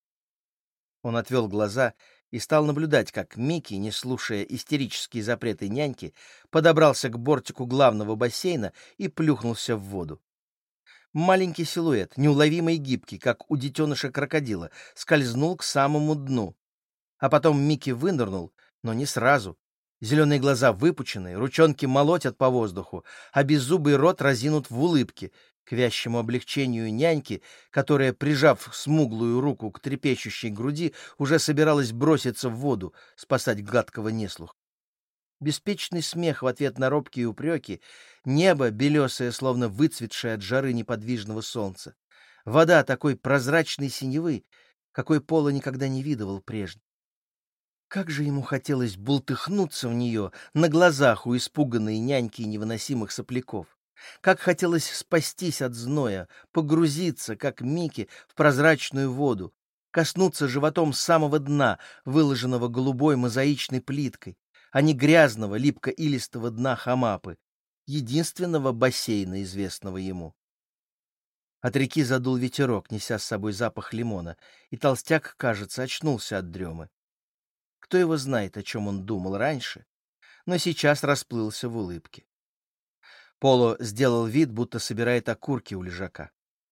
Он отвел глаза и стал наблюдать, как Микки, не слушая истерические запреты няньки, подобрался к бортику главного бассейна и плюхнулся в воду. Маленький силуэт, неуловимый и гибкий, как у детеныша крокодила, скользнул к самому дну. А потом Микки вынырнул, но не сразу. Зеленые глаза выпучены, ручонки молотят по воздуху, а беззубый рот разинут в улыбке, к вящему облегчению няньки, которая, прижав смуглую руку к трепещущей груди, уже собиралась броситься в воду, спасать гладкого неслуха. Беспечный смех в ответ на робкие упреки, небо, белесое, словно выцветшее от жары неподвижного солнца, вода такой прозрачной синевы, какой Пола никогда не видывал прежде. Как же ему хотелось бултыхнуться в нее на глазах у испуганной няньки и невыносимых сопляков. Как хотелось спастись от зноя, погрузиться, как Микки, в прозрачную воду, коснуться животом самого дна, выложенного голубой мозаичной плиткой, а не грязного, липко-илистого дна Хамапы, единственного бассейна, известного ему. От реки задул ветерок, неся с собой запах лимона, и толстяк, кажется, очнулся от дремы. Кто его знает, о чем он думал раньше, но сейчас расплылся в улыбке. Поло сделал вид, будто собирает окурки у лежака.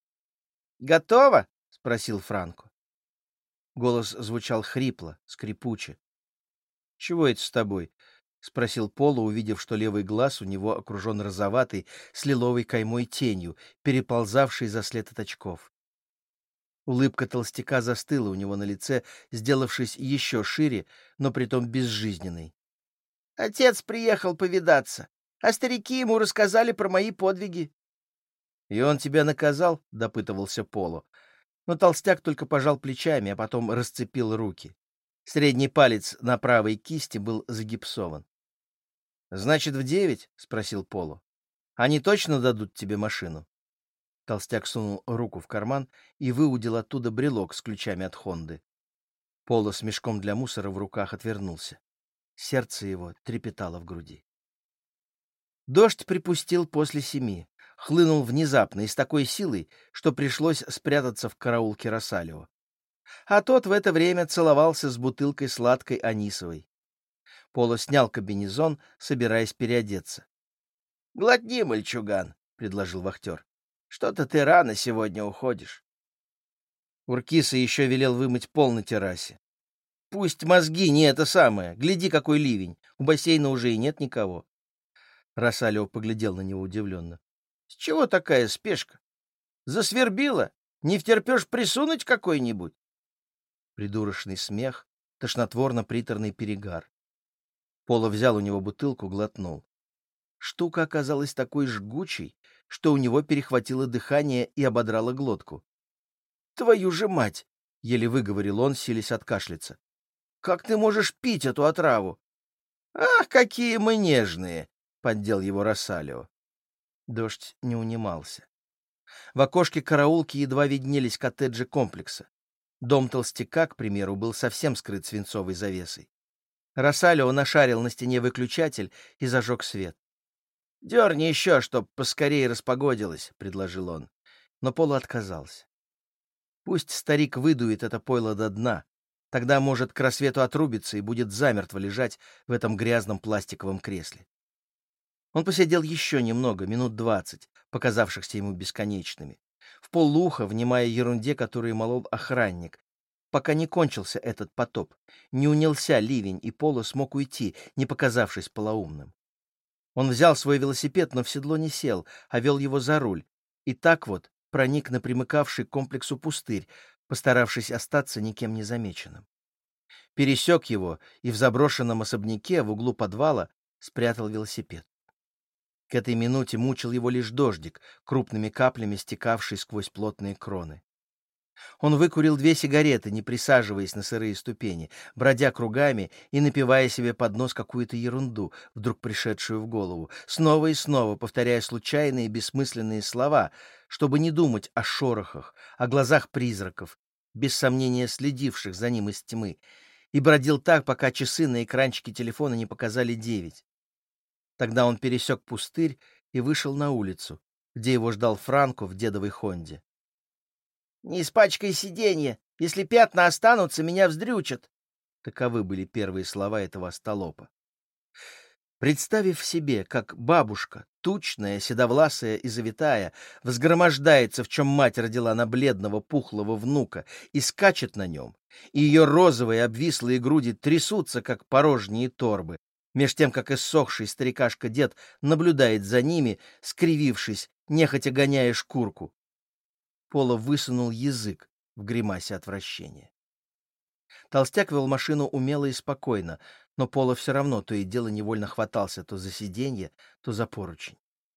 «Готово?» — спросил Франко. Голос звучал хрипло, скрипуче. «Чего это с тобой?» — спросил Поло, увидев, что левый глаз у него окружен розоватой с лиловой каймой тенью, переползавшей за след от очков. Улыбка толстяка застыла у него на лице, сделавшись еще шире, но притом безжизненной. «Отец приехал повидаться, а старики ему рассказали про мои подвиги». «И он тебя наказал?» — допытывался Поло. Но толстяк только пожал плечами, а потом расцепил руки. Средний палец на правой кисти был загипсован. «Значит, в 9?» — спросил Поло. «Они точно дадут тебе машину?» Толстяк сунул руку в карман и выудил оттуда брелок с ключами от Хонды. Поло с мешком для мусора в руках отвернулся. Сердце его трепетало в груди. Дождь припустил после 7, хлынул внезапно и с такой силой, что пришлось спрятаться в караулке Росалио. А тот в это время целовался с бутылкой сладкой анисовой. Поло снял комбинезон, собираясь переодеться. — Глотни, мальчуган, — предложил вахтер. — Что-то ты рано сегодня уходишь. Уркиса еще велел вымыть пол на террасе. Пусть мозги не это самое. Гляди, какой ливень. У бассейна уже и нет никого. Рассалио поглядел на него удивленно. — С чего такая спешка? Засвербило? Не втерпешь присунуть какой-нибудь? Придурочный смех, тошнотворно-приторный перегар. Поло взял у него бутылку, глотнул. Штука оказалась такой жгучей, что у него перехватило дыхание и ободрало глотку. — Твою же мать! — еле выговорил он, силясь откашляться. — Как ты можешь пить эту отраву? — Ах, какие мы нежные! — поддел его Рассалио. Дождь не унимался. В окошке караулки едва виднелись коттеджи комплекса. Дом толстяка, к примеру, был совсем скрыт свинцовой завесой. Рассалио нашарил на стене выключатель и зажег свет. — Дерни еще, чтоб поскорее распогодилось, — предложил он. Но Поло отказался. Пусть старик выдует это пойло до дна. Тогда, может, к рассвету отрубится и будет замертво лежать в этом грязном пластиковом кресле. Он посидел еще немного, минут 20, показавшихся ему бесконечными, вполуха внимая ерунде, которую молол охранник, пока не кончился этот потоп, не унялся ливень, и Поло смог уйти, не показавшись полоумным. Он взял свой велосипед, но в седло не сел, а вел его за руль, и так вот проник на примыкавший к комплексу пустырь, постаравшись остаться никем не замеченным. Пересек его и в заброшенном особняке в углу подвала спрятал велосипед. К этой минуте мучил его лишь дождик, крупными каплями стекавший сквозь плотные кроны. Он выкурил 2 сигареты, не присаживаясь на сырые ступени, бродя кругами и напевая себе под нос какую-то ерунду, вдруг пришедшую в голову, снова и снова повторяя случайные бессмысленные слова, чтобы не думать о шорохах, о глазах призраков, без сомнения следивших за ним из тьмы, и бродил так, пока часы на экранчике телефона не показали 9. Тогда он пересек пустырь и вышел на улицу, где его ждал Франко в дедовой Хонде. «Не испачкай сиденье. Если пятна останутся, меня вздрючат». Таковы были первые слова этого остолопа. Представив себе, как бабушка, тучная, седовласая и завитая, взгромождается, в чем мать родила на бледного, пухлого внука, и скачет на нем, и ее розовые обвислые груди трясутся, как порожние торбы, меж тем, как иссохший старикашка-дед наблюдает за ними, скривившись, нехотя гоняя шкурку, Поло высунул язык в гримасе отвращения. Толстяк вел машину умело и спокойно, но Поло все равно то и дело невольно хватался то за сиденье, то за поручень.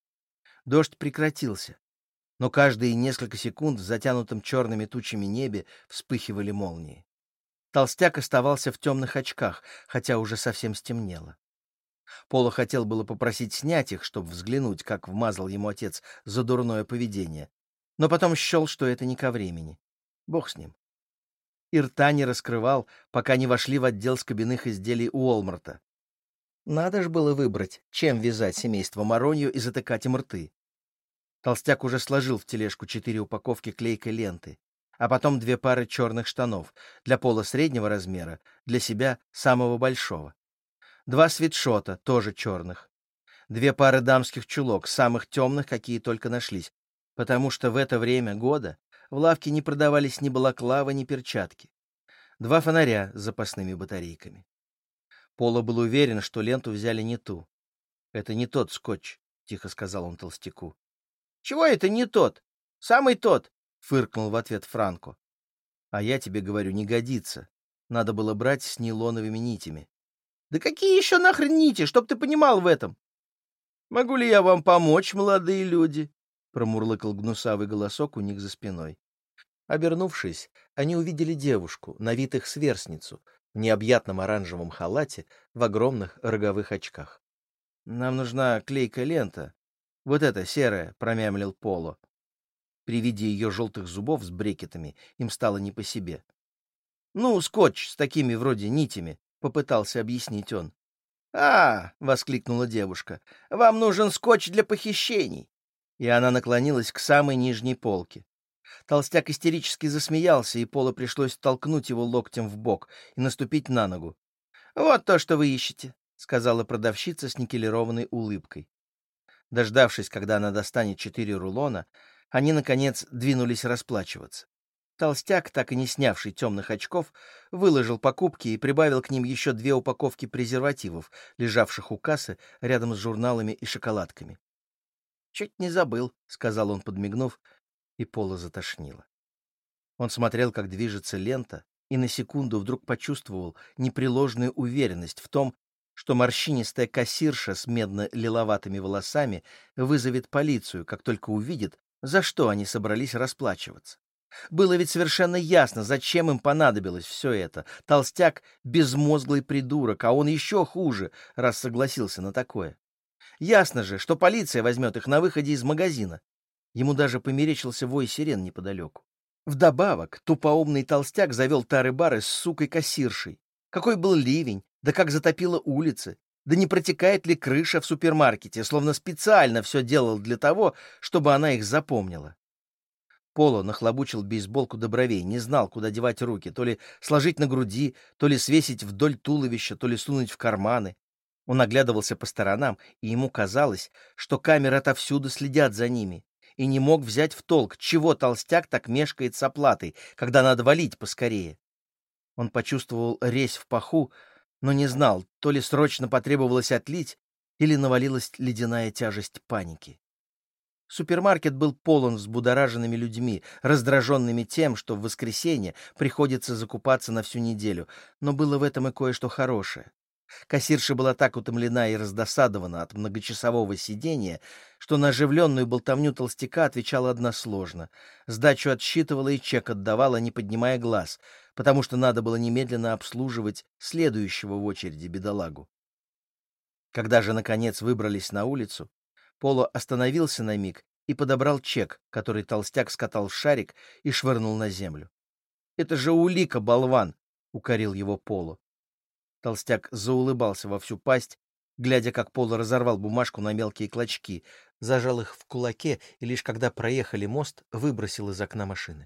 Дождь прекратился, но каждые несколько секунд в затянутом черными тучами небе вспыхивали молнии. Толстяк оставался в темных очках, хотя уже совсем стемнело. Поло хотел было попросить снять их, чтобы взглянуть, как вмазал ему отец за дурное поведение, но потом счел, что это не ко времени. Бог с ним. И рта не раскрывал, пока не вошли в отдел скобяных изделий Уолмарта. Надо ж было выбрать, чем вязать семейство Маронью и затыкать им рты. Толстяк уже сложил в тележку 4 упаковки клейкой ленты, а потом 2 пары черных штанов, для Пола среднего размера, для себя самого большого. 2 свитшота, тоже черных. 2 пары дамских чулок, самых темных, какие только нашлись, потому что в это время года в лавке не продавались ни балаклавы, ни перчатки. 2 фонаря с запасными батарейками. Поло был уверен, что ленту взяли не ту. — Это не тот скотч, — тихо сказал он толстяку. — Чего это не тот? Самый тот, — фыркнул в ответ Франко. — А я тебе говорю, не годится. Надо было брать с нейлоновыми нитями. — Да какие еще нахрен нити, чтоб ты понимал в этом? — Могу ли я вам помочь, молодые люди? — промурлыкал гнусавый голосок у них за спиной. Обернувшись, они увидели девушку, на вид их сверстницу, в необъятном оранжевом халате, в огромных роговых очках. — Нам нужна клейкая лента. Вот эта серая, — промямлил Поло. При виде ее желтых зубов с брекетами им стало не по себе. — Ну, скотч с такими вроде нитями, — попытался объяснить он. — воскликнула девушка, — вам нужен скотч для похищений. И она наклонилась к самой нижней полке. Толстяк истерически засмеялся, и Поло пришлось толкнуть его локтем в бок и наступить на ногу. — Вот то, что вы ищете. сказала продавщица с никелированной улыбкой. Дождавшись, когда она достанет 4 рулона, они, наконец, двинулись расплачиваться. Толстяк, так и не снявший темных очков, выложил покупки и прибавил к ним еще 2 упаковки презервативов, лежавших у кассы рядом с журналами и шоколадками. «Чуть не забыл», — сказал он, подмигнув, и Пола затошнило. Он смотрел, как движется лента, и на секунду вдруг почувствовал непреложную уверенность в том, что морщинистая кассирша с медно-лиловатыми волосами вызовет полицию, как только увидит, за что они собрались расплачиваться. Было ведь совершенно ясно, зачем им понадобилось все это. Толстяк — безмозглый придурок, а он еще хуже, раз согласился на такое. Ясно же, что полиция возьмет их на выходе из магазина. Ему даже померещился вой сирен неподалеку. Вдобавок, тупоумный толстяк завел тары-бары с сукой-кассиршей. Какой был ливень, да как затопило улицы, да не протекает ли крыша в супермаркете, словно специально все делал для того, чтобы она их запомнила. Поло нахлобучил бейсболку до бровей, не знал, куда девать руки, то ли сложить на груди, то ли свесить вдоль туловища, то ли сунуть в карманы. Он оглядывался по сторонам, и ему казалось, что камеры отовсюду следят за ними, и не мог взять в толк, чего толстяк так мешкает с оплатой, когда надо валить поскорее. Он почувствовал резь в паху, но не знал, то ли срочно потребовалось отлить, или навалилась ледяная тяжесть паники. Супермаркет был полон взбудораженными людьми, раздраженными тем, что в воскресенье приходится закупаться на всю неделю, но было в этом и кое-что хорошее. Кассирша была так утомлена и раздосадована от многочасового сидения, что на оживленную болтовню толстяка отвечала односложно. Сдачу отсчитывала и чек отдавала, не поднимая глаз, потому что надо было немедленно обслуживать следующего в очереди бедолагу. Когда же, наконец, выбрались на улицу, Поло остановился на миг и подобрал чек, который толстяк скатал в шарик и швырнул на землю. «Это же улика, болван!» — укорил его Поло. Толстяк заулыбался во всю пасть, глядя, как Поло разорвал бумажку на мелкие клочки, зажал их в кулаке и лишь когда проехали мост, выбросил из окна машины.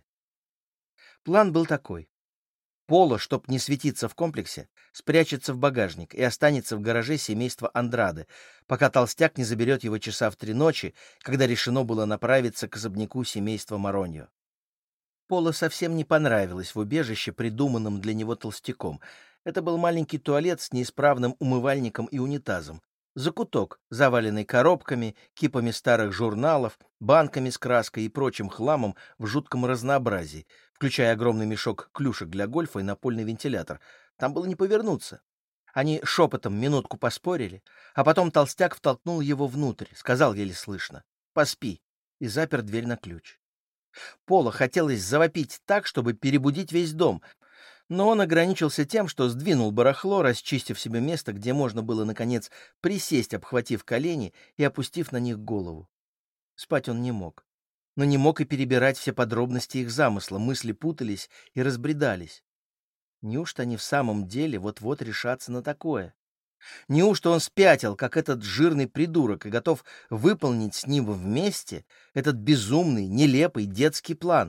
План был такой. Поло, чтоб не светиться в комплексе, спрячется в багажник и останется в гараже семейства Андраде, пока толстяк не заберет его часа в 3 ночи, когда решено было направиться к особняку семейства Мароньо. Поло совсем не понравилось в убежище, придуманном для него толстяком. Это был маленький туалет с неисправным умывальником и унитазом. Закуток, заваленный коробками, кипами старых журналов, банками с краской и прочим хламом в жутком разнообразии, включая огромный мешок клюшек для гольфа и напольный вентилятор. Там было не повернуться. Они шепотом минутку поспорили, а потом толстяк втолкнул его внутрь, сказал еле слышно: «Поспи», и запер дверь на ключ. Поло хотелось завопить так, чтобы перебудить весь дом, но он ограничился тем, что сдвинул барахло, расчистив себе место, где можно было, наконец, присесть, обхватив колени и опустив на них голову. Спать он не мог, но не мог и перебирать все подробности их замысла, мысли путались и разбредались. Неужто они в самом деле вот-вот решатся на такое? Неужто он спятил, как этот жирный придурок, и готов выполнить с ним вместе этот безумный, нелепый детский план?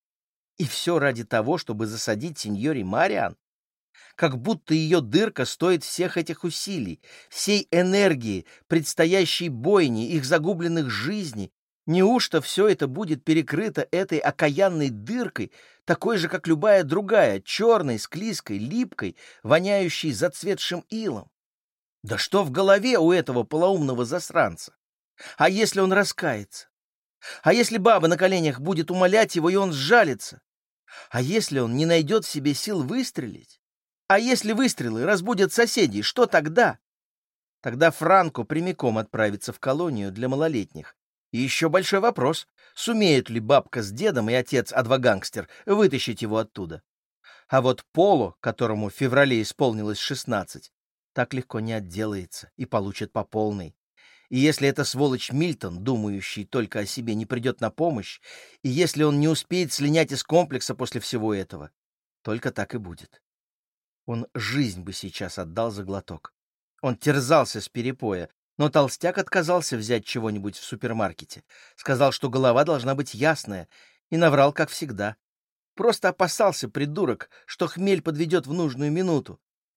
И все ради того, чтобы засадить сеньоре Мариан? Как будто ее дырка стоит всех этих усилий, всей энергии, предстоящей бойни, их загубленных жизней. Неужто все это будет перекрыто этой окаянной дыркой, такой же, как любая другая, черной, склизкой, липкой, воняющей зацветшим илом? Да что в голове у этого полоумного засранца? А если он раскается? А если баба на коленях будет умолять его, и он сжалится? А если он не найдет в себе сил выстрелить? А если выстрелы разбудят соседей, что тогда? Тогда Франко прямиком отправится в колонию для малолетних. И еще большой вопрос, сумеют ли бабка с дедом и отец-адвогангстер вытащить его оттуда. А вот Поло, которому в феврале исполнилось 16, так легко не отделается и получит по полной. И если эта сволочь Мильтон, думающий только о себе, не придет на помощь, и если он не успеет слинять из комплекса после всего этого, только так и будет. Он жизнь бы сейчас отдал за глоток. Он терзался с перепоя, но толстяк отказался взять чего-нибудь в супермаркете. Сказал, что голова должна быть ясная, и наврал, как всегда. Просто опасался, придурок, что хмель подведет в нужную минуту.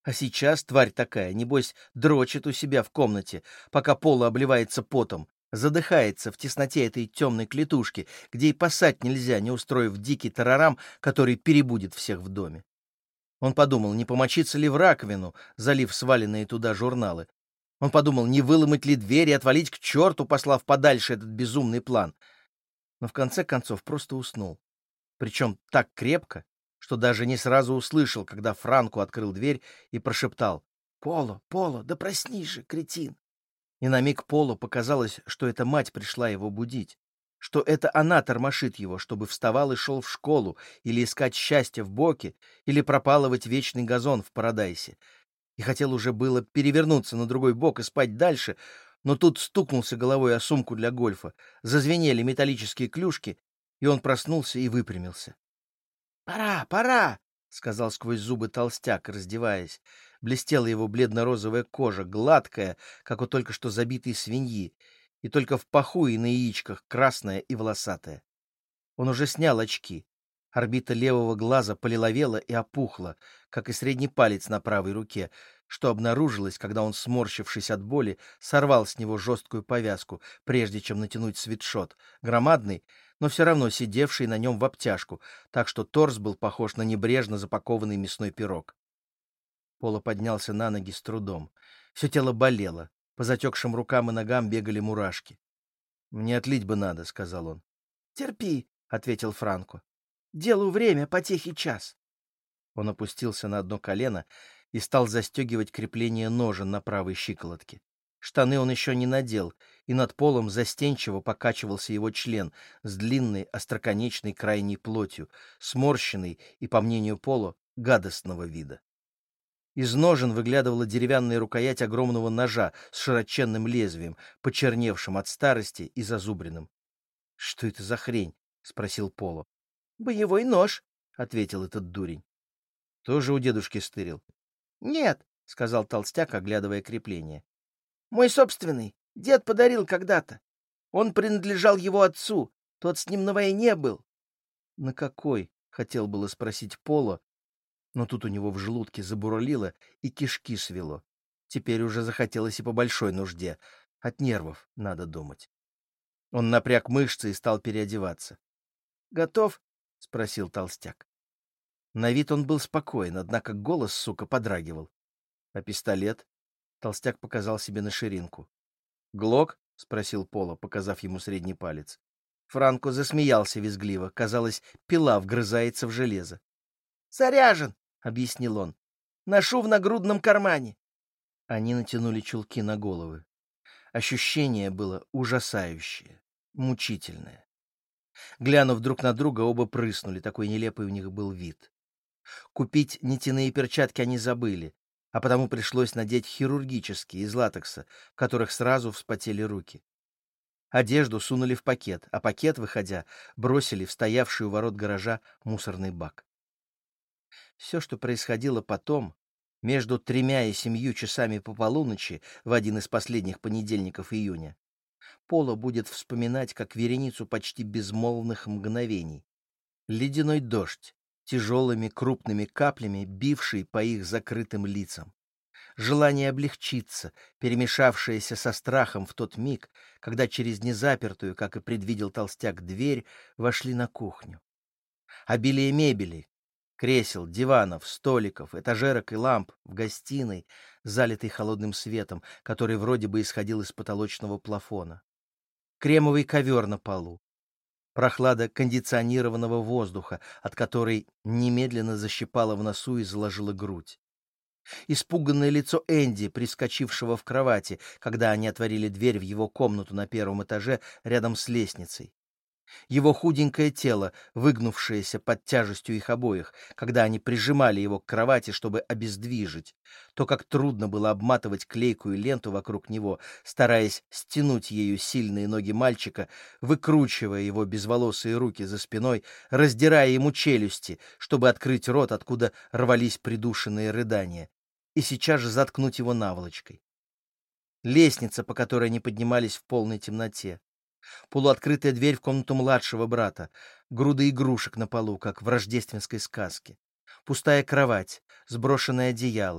А сейчас тварь такая, небось, дрочит у себя в комнате, пока Пола обливается потом, задыхается в тесноте этой темной клетушки, где и пасать нельзя, не устроив дикий тарарам, который перебудет всех в доме. Он подумал, не помочиться ли в раковину, залив сваленные туда журналы. Он подумал, не выломать ли дверь и отвалить к черту, послав подальше этот безумный план. Но в конце концов просто уснул. Причем так крепко, что даже не сразу услышал, когда Франко открыл дверь и прошептал: «Поло, Поло, да проснись же, кретин!» И на миг Поло показалось, что эта мать пришла его будить, что это она тормошит его, чтобы вставал и шел в школу, или искать счастье в Боке, или пропалывать вечный газон в Парадайсе. И хотел уже было перевернуться на другой бок и спать дальше, но тут стукнулся головой о сумку для гольфа, зазвенели металлические клюшки, и он проснулся и выпрямился. «Пора, пора!» — сказал сквозь зубы толстяк, раздеваясь. Блестела его бледно-розовая кожа, гладкая, как у только что забитой свиньи, и только в паху и на яичках красная и волосатая. Он уже снял очки. Орбита левого глаза полиловела и опухла, как и средний палец на правой руке, что обнаружилось, когда он, сморщившись от боли, сорвал с него жесткую повязку, прежде чем натянуть свитшот, громадный, но все равно сидевший на нем в обтяжку, так что торс был похож на небрежно запакованный мясной пирог. Пола поднялся на ноги с трудом. Все тело болело, по затекшим рукам и ногам бегали мурашки. «Мне отлить бы надо», — сказал он. «Терпи», — ответил Франко. «Делу время, потехи час». Он опустился на одно колено и стал застегивать крепление ножен на правой щиколотке. Штаны он еще не надел, и над полом застенчиво покачивался его член с длинной остроконечной крайней плотью, сморщенной и, по мнению Поло, гадостного вида. Из ножен выглядывала деревянная рукоять огромного ножа с широченным лезвием, почерневшим от старости и зазубренным. — Что это за хрень? — спросил Поло. — Боевой нож, — ответил этот дурень. — Тоже у дедушки стырил? — Нет, — сказал толстяк, оглядывая крепление. — Мой собственный. Дед подарил когда-то. Он принадлежал его отцу. Тот с ним на войне был. — На какой? — хотел было спросить Поло, но тут у него в желудке забурлило и кишки свело. Теперь уже захотелось и по большой нужде. От нервов, надо думать. Он напряг мышцы и стал переодеваться. «Готов?» — спросил толстяк. На вид он был спокоен, однако голос, сука, подрагивал. «А пистолет?» — толстяк показал себе на ширинку. «Глок?» — спросил Поло, показав ему средний палец. Франко засмеялся визгливо. Казалось, пила вгрызается в железо. «Заряжен!» — объяснил он. «Ношу в нагрудном кармане». Они натянули чулки на головы. Ощущение было ужасающее, мучительное. Глянув друг на друга, оба прыснули, такой нелепый у них был вид. Купить нитяные перчатки они забыли, а потому пришлось надеть хирургические из латекса, в которых сразу вспотели руки. Одежду сунули в пакет, а пакет, выходя, бросили в стоявший у ворот гаража мусорный бак. Все, что происходило потом, между 3 и 7 часами по полуночи в один из последних понедельников июня, Поло будет вспоминать как вереницу почти безмолвных мгновений. Ледяной дождь, тяжелыми крупными каплями, бивший по их закрытым лицам. Желание облегчиться, перемешавшееся со страхом в тот миг, когда через незапертую, как и предвидел толстяк, дверь вошли на кухню. Обилие мебели, кресел, диванов, столиков, этажерок и ламп в гостиной, залитой холодным светом, который вроде бы исходил из потолочного плафона. Кремовый ковер на полу. Прохлада кондиционированного воздуха, от которой немедленно защипала в носу и заложила грудь. Испуганное лицо Энди, прискочившего в кровати, когда они отворили дверь в его комнату на 1-м этаже рядом с лестницей. Его худенькое тело, выгнувшееся под тяжестью их обоих, когда они прижимали его к кровати, чтобы обездвижить, то, как трудно было обматывать клейкую ленту вокруг него, стараясь стянуть ею сильные ноги мальчика, выкручивая его безволосые руки за спиной, раздирая ему челюсти, чтобы открыть рот, откуда рвались придушенные рыдания, и сейчас же заткнуть его наволочкой. Лестница, по которой они поднимались в полной темноте. Полуоткрытая дверь в комнату младшего брата, груда игрушек на полу, как в рождественской сказке, пустая кровать, сброшенное одеяло,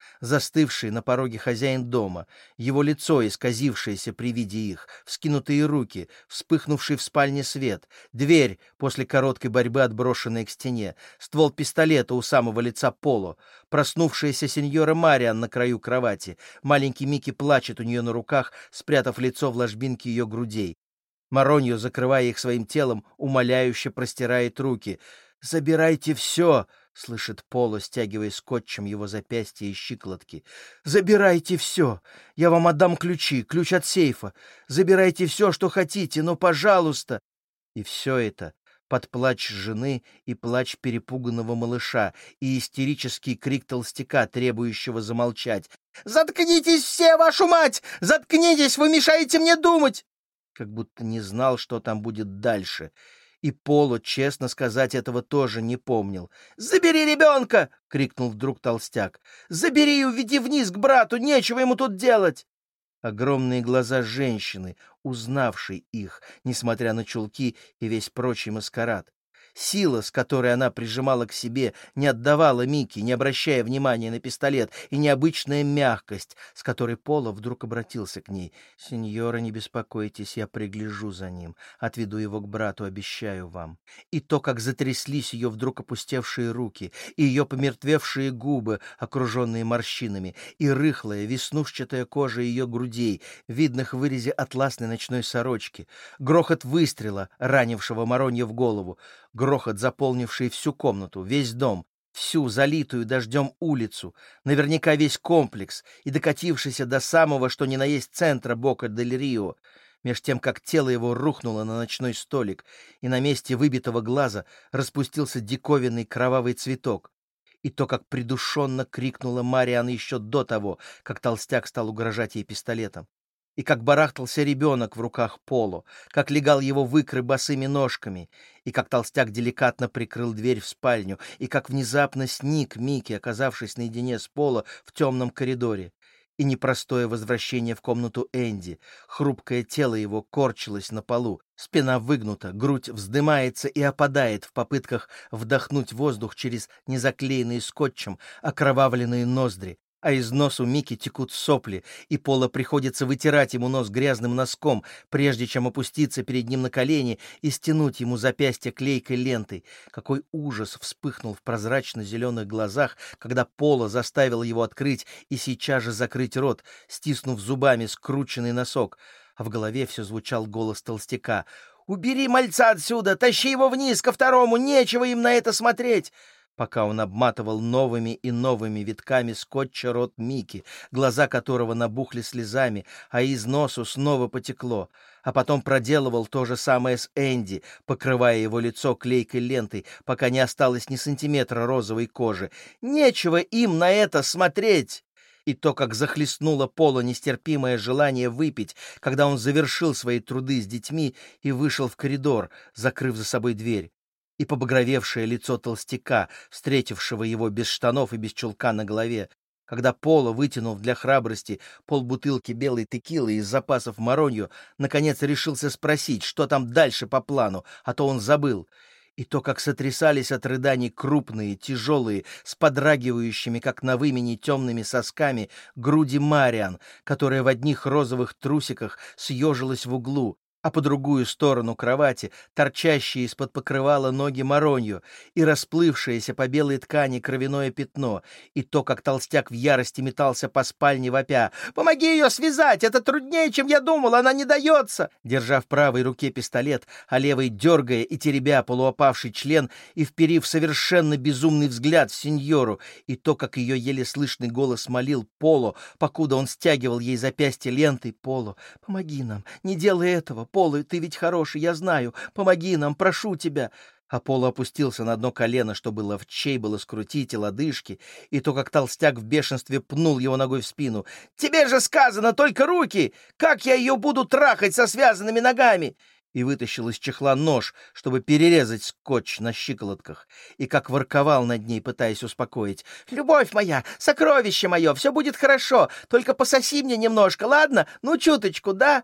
Застывший на пороге хозяин дома, его лицо, исказившееся при виде их, вскинутые руки, вспыхнувший в спальне свет, дверь, после короткой борьбы отброшенная к стене, ствол пистолета у самого лица Поло, проснувшаяся сеньора Мариан на краю кровати, маленький Микки плачет у нее на руках, спрятав лицо в ложбинке ее грудей. Мароньо, закрывая их своим телом, умоляюще простирает руки. «Забирайте все!» — слышит Поло, стягивая скотчем его запястья и щиколотки. «Забирайте все! Я вам отдам ключи, ключ от сейфа. Забирайте все, что хотите, но, пожалуйста!» И все это под плач жены и плач перепуганного малыша и истерический крик толстяка, требующего замолчать. «Заткнитесь все, вашу мать! Заткнитесь, вы мешаете мне думать!» Как будто не знал, что там будет дальше. И Поло, честно сказать, этого тоже не помнил. «Забери ребенка!» — крикнул вдруг толстяк. «Забери и уведи вниз к брату! Нечего ему тут делать!» Огромные глаза женщины, узнавшей их, несмотря на чулки и весь прочий маскарад. Сила, с которой она прижимала к себе, не отдавала Микки, не обращая внимания на пистолет, и необычная мягкость, с которой Поло вдруг обратился к ней. «Сеньора, не беспокойтесь, я пригляжу за ним, отведу его к брату, обещаю вам». И то, как затряслись ее вдруг опустевшие руки, и ее помертвевшие губы, окруженные морщинами, и рыхлая, веснушчатая кожа ее грудей, видных в вырезе атласной ночной сорочки, грохот выстрела, ранившего Маронья в голову, грохот, заполнивший всю комнату, весь дом, всю залитую дождем улицу, наверняка весь комплекс и докатившийся до самого, что ни на есть центра Бока-дель-Рио, меж тем, как тело его рухнуло на ночной столик, и на месте выбитого глаза распустился диковинный кровавый цветок, и то, как придушенно крикнула Мариан еще до того, как толстяк стал угрожать ей пистолетом, и как барахтался ребенок в руках Поло, как легал его в икры босыми ножками, и как толстяк деликатно прикрыл дверь в спальню, и как внезапно сник Микки, оказавшись наедине с Поло в темном коридоре, и непростое возвращение в комнату Энди. Хрупкое тело его корчилось на полу, спина выгнута, грудь вздымается и опадает в попытках вдохнуть воздух через незаклеенные скотчем окровавленные ноздри, а из носу Микки текут сопли, и Поло приходится вытирать ему нос грязным носком, прежде чем опуститься перед ним на колени и стянуть ему запястье клейкой лентой. Какой ужас вспыхнул в прозрачно-зеленых глазах, когда Поло заставил его открыть и сейчас же закрыть рот, стиснув зубами скрученный носок. А в голове все звучал голос толстяка. «Убери мальца отсюда! Тащи его вниз ко второму! Нечего им на это смотреть!» Пока он обматывал новыми и новыми витками скотча рот Микки, глаза которого набухли слезами, а из носу снова потекло, а потом проделывал то же самое с Энди, покрывая его лицо клейкой лентой, пока не осталось ни сантиметра розовой кожи. Нечего им на это смотреть! И то, как захлестнуло Поло нестерпимое желание выпить, когда он завершил свои труды с детьми и вышел в коридор, закрыв за собой дверь. И побагровевшее лицо толстяка, встретившего его без штанов и без чулка на голове, когда Поло, вытянув для храбрости полбутылки белой текилы из запасов Мароньо, наконец решился спросить, что там дальше по плану, а то он забыл. И то, как сотрясались от рыданий крупные, тяжелые, с подрагивающими, как на вымене, темными сосками груди Мариан, которая в одних розовых трусиках съежилась в углу, а по другую сторону кровати торчащие из-под покрывала ноги Мароньо и расплывшееся по белой ткани кровяное пятно, и то, как толстяк в ярости метался по спальне вопя. «Помоги ее связать! Это труднее, чем я думал! Она не дается!» Держа в правой руке пистолет, а левой дергая и теребя полуопавший член и вперив совершенно безумный взгляд в сеньору, и то, как ее еле слышный голос молил Поло, покуда он стягивал ей запястье лентой: «Поло, помоги нам! Не делай этого! Поло, ты ведь хороший, я знаю. Помоги нам, прошу тебя!» А Поло опустился на одно колено, чтобы ловчей было скрутить и лодыжки, и то, как толстяк в бешенстве пнул его ногой в спину. «Тебе же сказано, только руки! Как я ее буду трахать со связанными ногами?» И вытащил из чехла нож, чтобы перерезать скотч на щиколотках, и как ворковал над ней, пытаясь успокоить. «Любовь моя, сокровище мое, все будет хорошо, только пососи мне немножко, ладно? Ну, чуточку, да?»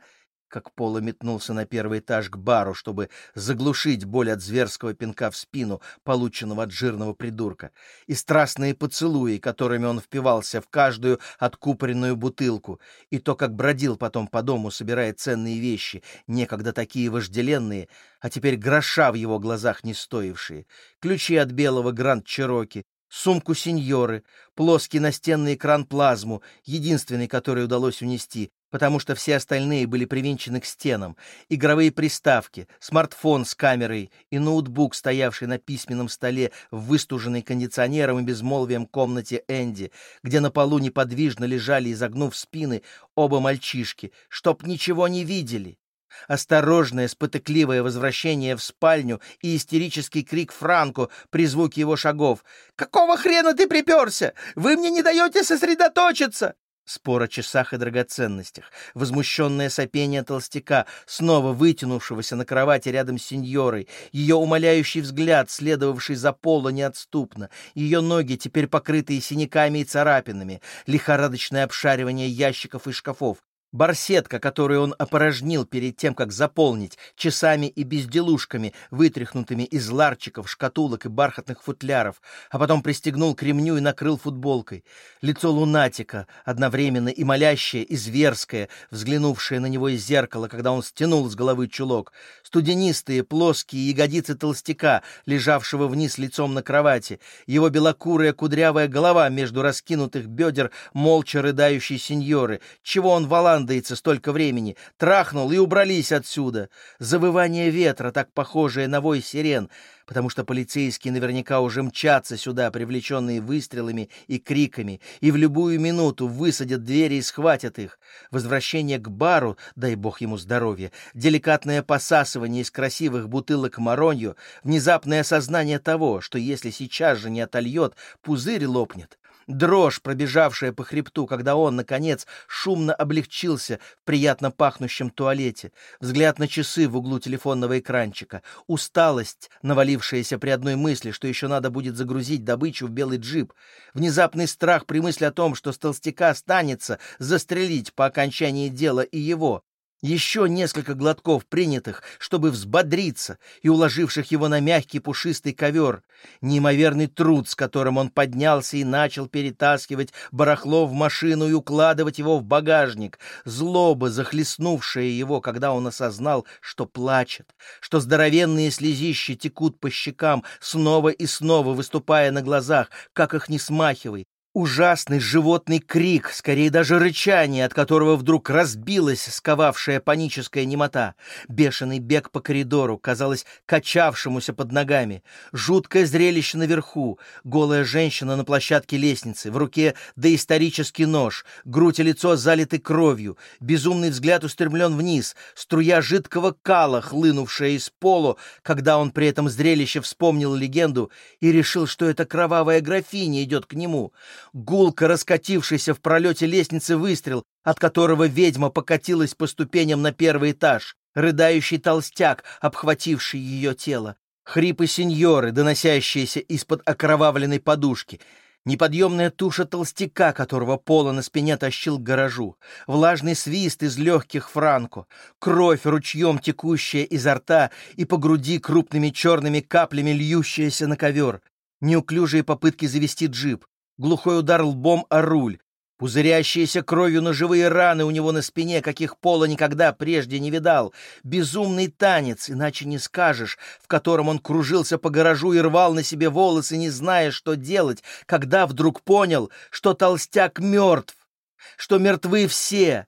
как Пола метнулся на первый этаж к бару, чтобы заглушить боль от зверского пинка в спину, полученного от жирного придурка, и страстные поцелуи, которыми он впивался в каждую откупоренную бутылку, и то, как бродил потом по дому, собирая ценные вещи, некогда такие вожделенные, а теперь гроша в его глазах не стоившие, ключи от белого Гранд-Чероки, сумку сеньоры, плоский настенный экран-плазму, единственный, который удалось унести, потому что все остальные были привинчены к стенам, игровые приставки, смартфон с камерой и ноутбук, стоявший на письменном столе в выстуженной кондиционером и безмолвием комнате Энди, где на полу неподвижно лежали, изогнув спины, оба мальчишки, чтоб ничего не видели. Осторожное, спотыкливое возвращение в спальню и истерический крик Франко при звуке его шагов. «Какого хрена ты приперся? Вы мне не даете сосредоточиться!» Спор о часах и драгоценностях, возмущенное сопение толстяка, снова вытянувшегося на кровати рядом с сеньорой, ее умоляющий взгляд, следовавший за Поло неотступно, ее ноги, теперь покрытые синяками и царапинами, лихорадочное обшаривание ящиков и шкафов, барсетка, которую он опорожнил перед тем, как заполнить часами и безделушками, вытряхнутыми из ларчиков, шкатулок и бархатных футляров, а потом пристегнул к ремню и накрыл футболкой. Лицо лунатика, одновременно и молящее, и зверское, взглянувшее на него из зеркала, когда он стянул с головы чулок, студенистые, плоские ягодицы толстяка, лежавшего вниз лицом на кровати, его белокурая кудрявая голова между раскинутых бедер молча рыдающей сеньоры, чего он валандается столько времени, трахнул и убрались отсюда. Завывание ветра, так похожее на вой сирен, потому что полицейские наверняка уже мчатся сюда, привлеченные выстрелами и криками, и в любую минуту высадят двери и схватят их. Возвращение к бару, дай бог ему здоровья, деликатное посасывание из красивых бутылок Мароньо, внезапное осознание того, что если сейчас же не отольет, пузырь лопнет. Дрожь, пробежавшая по хребту, когда он, наконец, шумно облегчился в приятно пахнущем туалете, взгляд на часы в углу телефонного экранчика, усталость, навалившаяся при одной мысли, что еще надо будет загрузить добычу в белый джип, внезапный страх при мысли о том, что с толстяка останется застрелить по окончании дела и его. Еще несколько глотков принятых, чтобы взбодриться, и уложивших его на мягкий пушистый ковер. Неимоверный труд, с которым он поднялся и начал перетаскивать барахло в машину и укладывать его в багажник. Злоба, захлестнувшая его, когда он осознал, что плачет, что здоровенные слезищи текут по щекам, снова и снова выступая на глазах, как их не смахивай. Ужасный животный крик, скорее даже рычание, от которого вдруг разбилась сковавшая паническая немота. Бешеный бег по коридору, казалось, качавшемуся под ногами. Жуткое зрелище наверху. Голая женщина на площадке лестницы. В руке доисторический нож. Грудь и лицо залиты кровью. Безумный взгляд устремлен вниз. Струя жидкого кала, хлынувшая из пола, когда он при этом зрелище вспомнил легенду и решил, что эта кровавая графиня идет к нему. Гулко раскатившийся в пролете лестницы выстрел, от которого ведьма покатилась по ступеням на первый этаж, рыдающий толстяк, обхвативший ее тело, хрипы сеньоры, доносящиеся из-под окровавленной подушки, неподъемная туша толстяка, которого Поло на спине тащил к гаражу, влажный свист из легких Франко, кровь ручьем текущая изо рта и по груди крупными черными каплями льющаяся на ковер, неуклюжие попытки завести джип, глухой удар лбом о руль, пузырящиеся кровью ножевые раны у него на спине, каких Поло никогда прежде не видал, безумный танец, иначе не скажешь, в котором он кружился по гаражу и рвал на себе волосы, не зная, что делать, когда вдруг понял, что толстяк мертв, что мертвы все,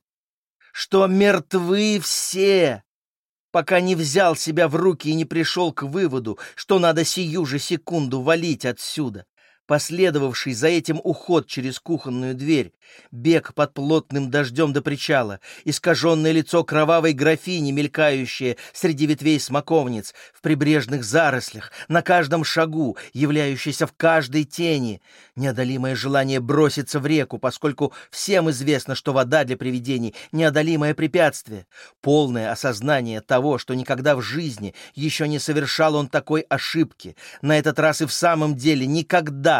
пока не взял себя в руки и не пришел к выводу, что надо сию же секунду валить отсюда. Последовавший за этим уход через кухонную дверь, бег под плотным дождем до причала, искаженное лицо кровавой графини, мелькающее среди ветвей смоковниц, в прибрежных зарослях, на каждом шагу, являющееся в каждой тени, неодолимое желание броситься в реку, поскольку всем известно, что вода для привидений — неодолимое препятствие, полное осознание того, что никогда в жизни еще не совершал он такой ошибки, на этот раз и в самом деле никогда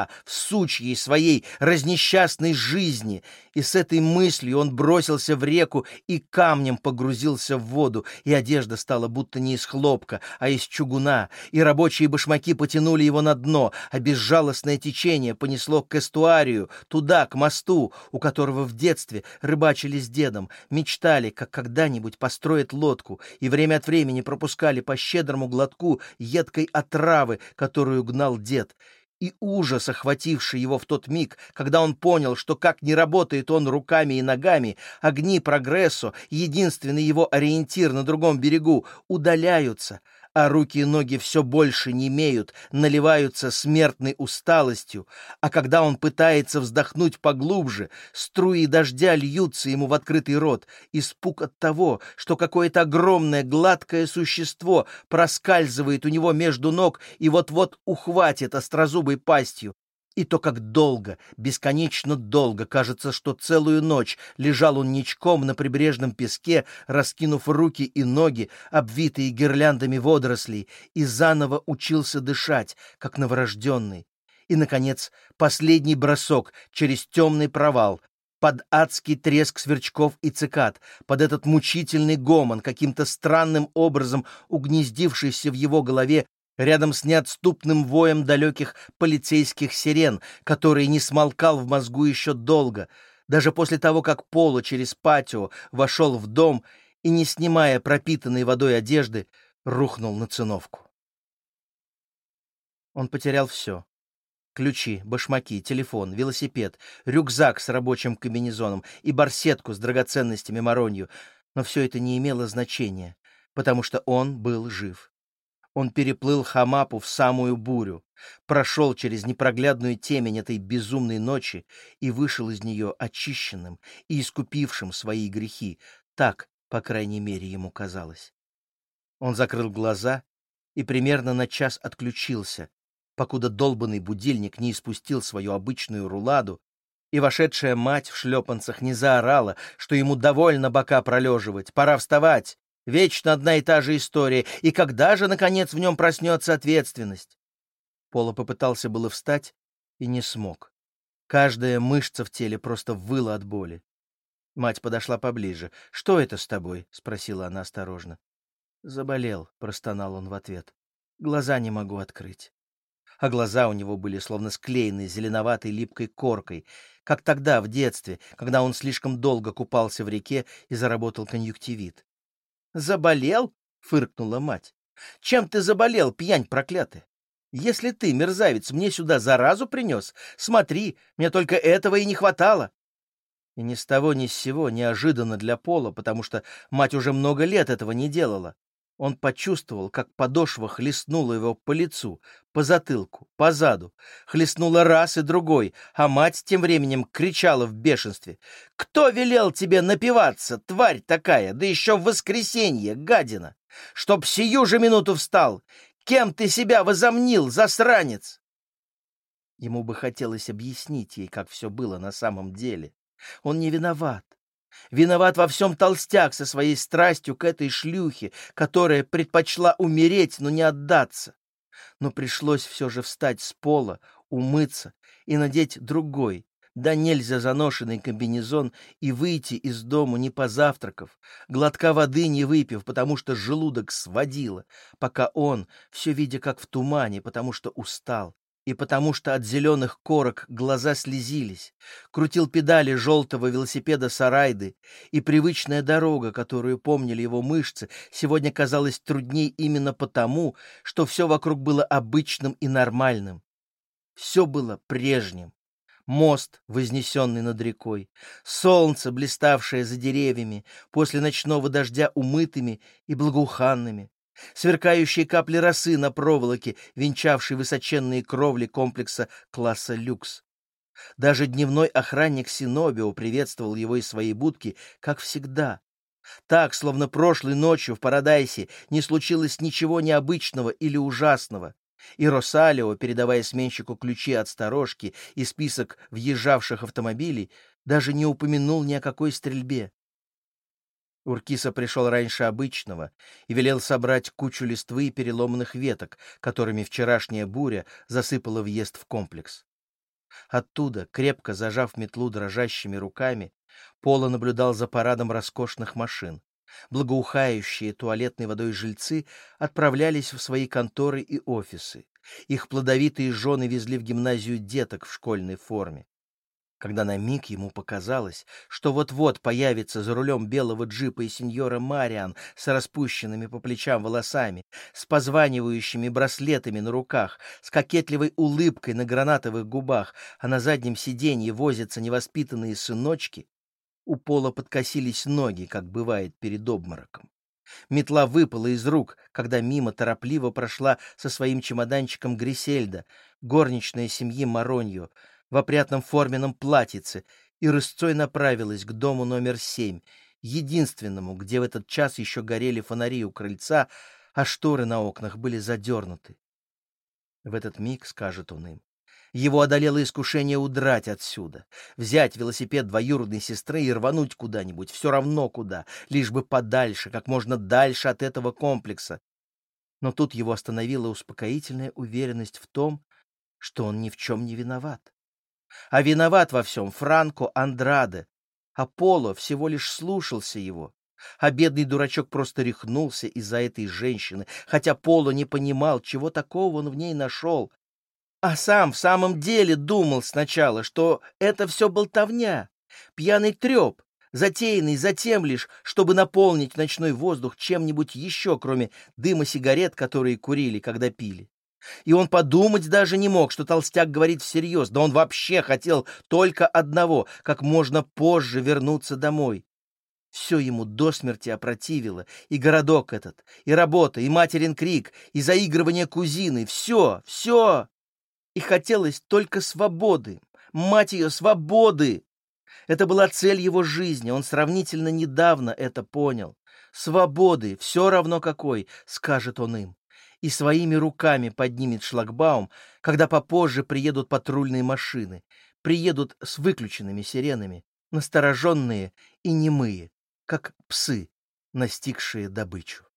никогда в сучьей своей разнесчастной жизни. И с этой мыслью он бросился в реку и камнем погрузился в воду, и одежда стала будто не из хлопка, а из чугуна, и рабочие башмаки потянули его на дно, а безжалостное течение понесло к эстуарию, туда, к мосту, у которого в детстве рыбачили с дедом, мечтали, как когда-нибудь построят лодку, и время от времени пропускали по щедрому глотку едкой отравы, которую гнал дед. И ужас, охвативший его в тот миг, когда он понял, что как не работает он руками и ногами, огни прогрессо, единственный его ориентир на другом берегу, удаляются, а руки и ноги все больше немеют, наливаются смертной усталостью, а когда он пытается вздохнуть поглубже, струи дождя льются ему в открытый рот, испуг от того, что какое-то огромное гладкое существо проскальзывает у него между ног и вот-вот ухватит острозубой пастью. И то, как долго, бесконечно долго, кажется, что целую ночь лежал он ничком на прибрежном песке, раскинув руки и ноги, обвитые гирляндами водорослей, и заново учился дышать, как новорожденный. И, наконец, последний бросок через темный провал, под адский треск сверчков и цикад, под этот мучительный гомон, каким-то странным образом угнездившийся в его голове, рядом с неотступным воем далеких полицейских сирен, который не смолкал в мозгу еще долго, даже после того, как Поло через патио вошел в дом и, не снимая пропитанной водой одежды, рухнул на циновку. Он потерял все. Ключи, башмаки, телефон, велосипед, рюкзак с рабочим комбинезоном и барсетку с драгоценностями Маронью, но все это не имело значения, потому что он был жив. Он переплыл Хамапу в самую бурю, прошел через непроглядную темень этой безумной ночи и вышел из нее очищенным и искупившим свои грехи. Так, по крайней мере, ему казалось. Он закрыл глаза и примерно на час отключился, покуда долбанный будильник не испустил свою обычную руладу, и вошедшая мать в шлепанцах не заорала, что ему довольно бока пролеживать, пора вставать. Вечно одна и та же история, и когда же, наконец, в нем проснется ответственность? Поло попытался было встать и не смог. Каждая мышца в теле просто выла от боли. Мать подошла поближе. «Что это с тобой?» — спросила она осторожно. «Заболел», — простонал он в ответ. «Глаза не могу открыть». А глаза у него были словно склеены зеленоватой липкой коркой, как тогда, в детстве, когда он слишком долго купался в реке и заработал конъюнктивит. «Заболел?» — фыркнула мать. «Чем ты заболел, пьянь проклятая? Если ты, мерзавец, мне сюда заразу принес, смотри, мне только этого и не хватало». И ни с того ни с сего, неожиданно для Пола, потому что мать уже много лет этого не делала, он почувствовал, как подошва хлестнула его по лицу, по затылку, по заду, хлестнула раз и другой, а мать тем временем кричала в бешенстве: «Кто велел тебе напиваться, тварь такая, да еще в воскресенье, гадина? Чтоб сию же минуту встал! Кем ты себя возомнил, засранец?» Ему бы хотелось объяснить ей, как все было на самом деле. Он не виноват. Виноват во всем толстяк со своей страстью к этой шлюхе, которая предпочла умереть, но не отдаться. Но пришлось все же встать с пола, умыться и надеть другой, да нельзя заношенный комбинезон и выйти из дому не позавтракав, глотка воды не выпив, потому что желудок сводило, пока он, все видя как в тумане, потому что устал, и потому что от зеленых корок глаза слезились, крутил педали желтого велосипеда Сарайды, и привычная дорога, которую помнили его мышцы, сегодня казалась трудней именно потому, что все вокруг было обычным и нормальным. Все было прежним. Мост, вознесенный над рекой, солнце, блиставшее за деревьями, после ночного дождя умытыми и благоуханными, сверкающие капли росы на проволоке, венчавшей высоченные кровли комплекса класса люкс. Даже дневной охранник Синобио приветствовал его из своей будки, как всегда. Так, словно прошлой ночью в Парадайсе не случилось ничего необычного или ужасного. И Росалио, передавая сменщику ключи от сторожки и список въезжавших автомобилей, даже не упомянул ни о какой стрельбе. Уркиса пришел раньше обычного и велел собрать кучу листвы и переломанных веток, которыми вчерашняя буря засыпала въезд в комплекс. Оттуда, крепко зажав метлу дрожащими руками, Пола наблюдал за парадом роскошных машин. Благоухающие туалетной водой жильцы отправлялись в свои конторы и офисы. Их плодовитые жены везли в гимназию деток в школьной форме. Когда на миг ему показалось, что вот-вот появится за рулем белого джипа и сеньора Мариан с распущенными по плечам волосами, с позванивающими браслетами на руках, с кокетливой улыбкой на гранатовых губах, а на заднем сиденье возятся невоспитанные сыночки, у Пола подкосились ноги, как бывает перед обмороком. Метла выпала из рук, когда мимо торопливо прошла со своим чемоданчиком Грисельда, горничная семьи Мароньо, в опрятном форменном платьице, и рысцой направилась к дому номер 7, единственному, где в этот час еще горели фонари у крыльца, а шторы на окнах были задернуты. В этот миг, скажет он им, его одолело искушение удрать отсюда, взять велосипед двоюродной сестры и рвануть куда-нибудь, все равно куда, лишь бы подальше, как можно дальше от этого комплекса. Но тут его остановила успокоительная уверенность в том, что он ни в чем не виноват. А виноват во всем Франко Андраде, а Поло всего лишь слушался его. А бедный дурачок просто рехнулся из-за этой женщины, хотя Поло не понимал, чего такого он в ней нашел. А сам в самом деле думал сначала, что это все болтовня, пьяный треп, затеянный затем лишь, чтобы наполнить ночной воздух чем-нибудь еще, кроме дыма сигарет, которые курили, когда пили. И он подумать даже не мог, что толстяк говорит всерьез, да он вообще хотел только одного — как можно позже вернуться домой. Все ему до смерти опротивило, и городок этот, и работа, и материн крик, и заигрывание кузины — все. И хотелось только свободы, мать ее, свободы. Это была цель его жизни, он сравнительно недавно это понял. Свободы, все равно какой, скажет он им, и своими руками поднимет шлагбаум, когда попозже приедут патрульные машины, приедут с выключенными сиренами, настороженные и немые, как псы, настигшие добычу.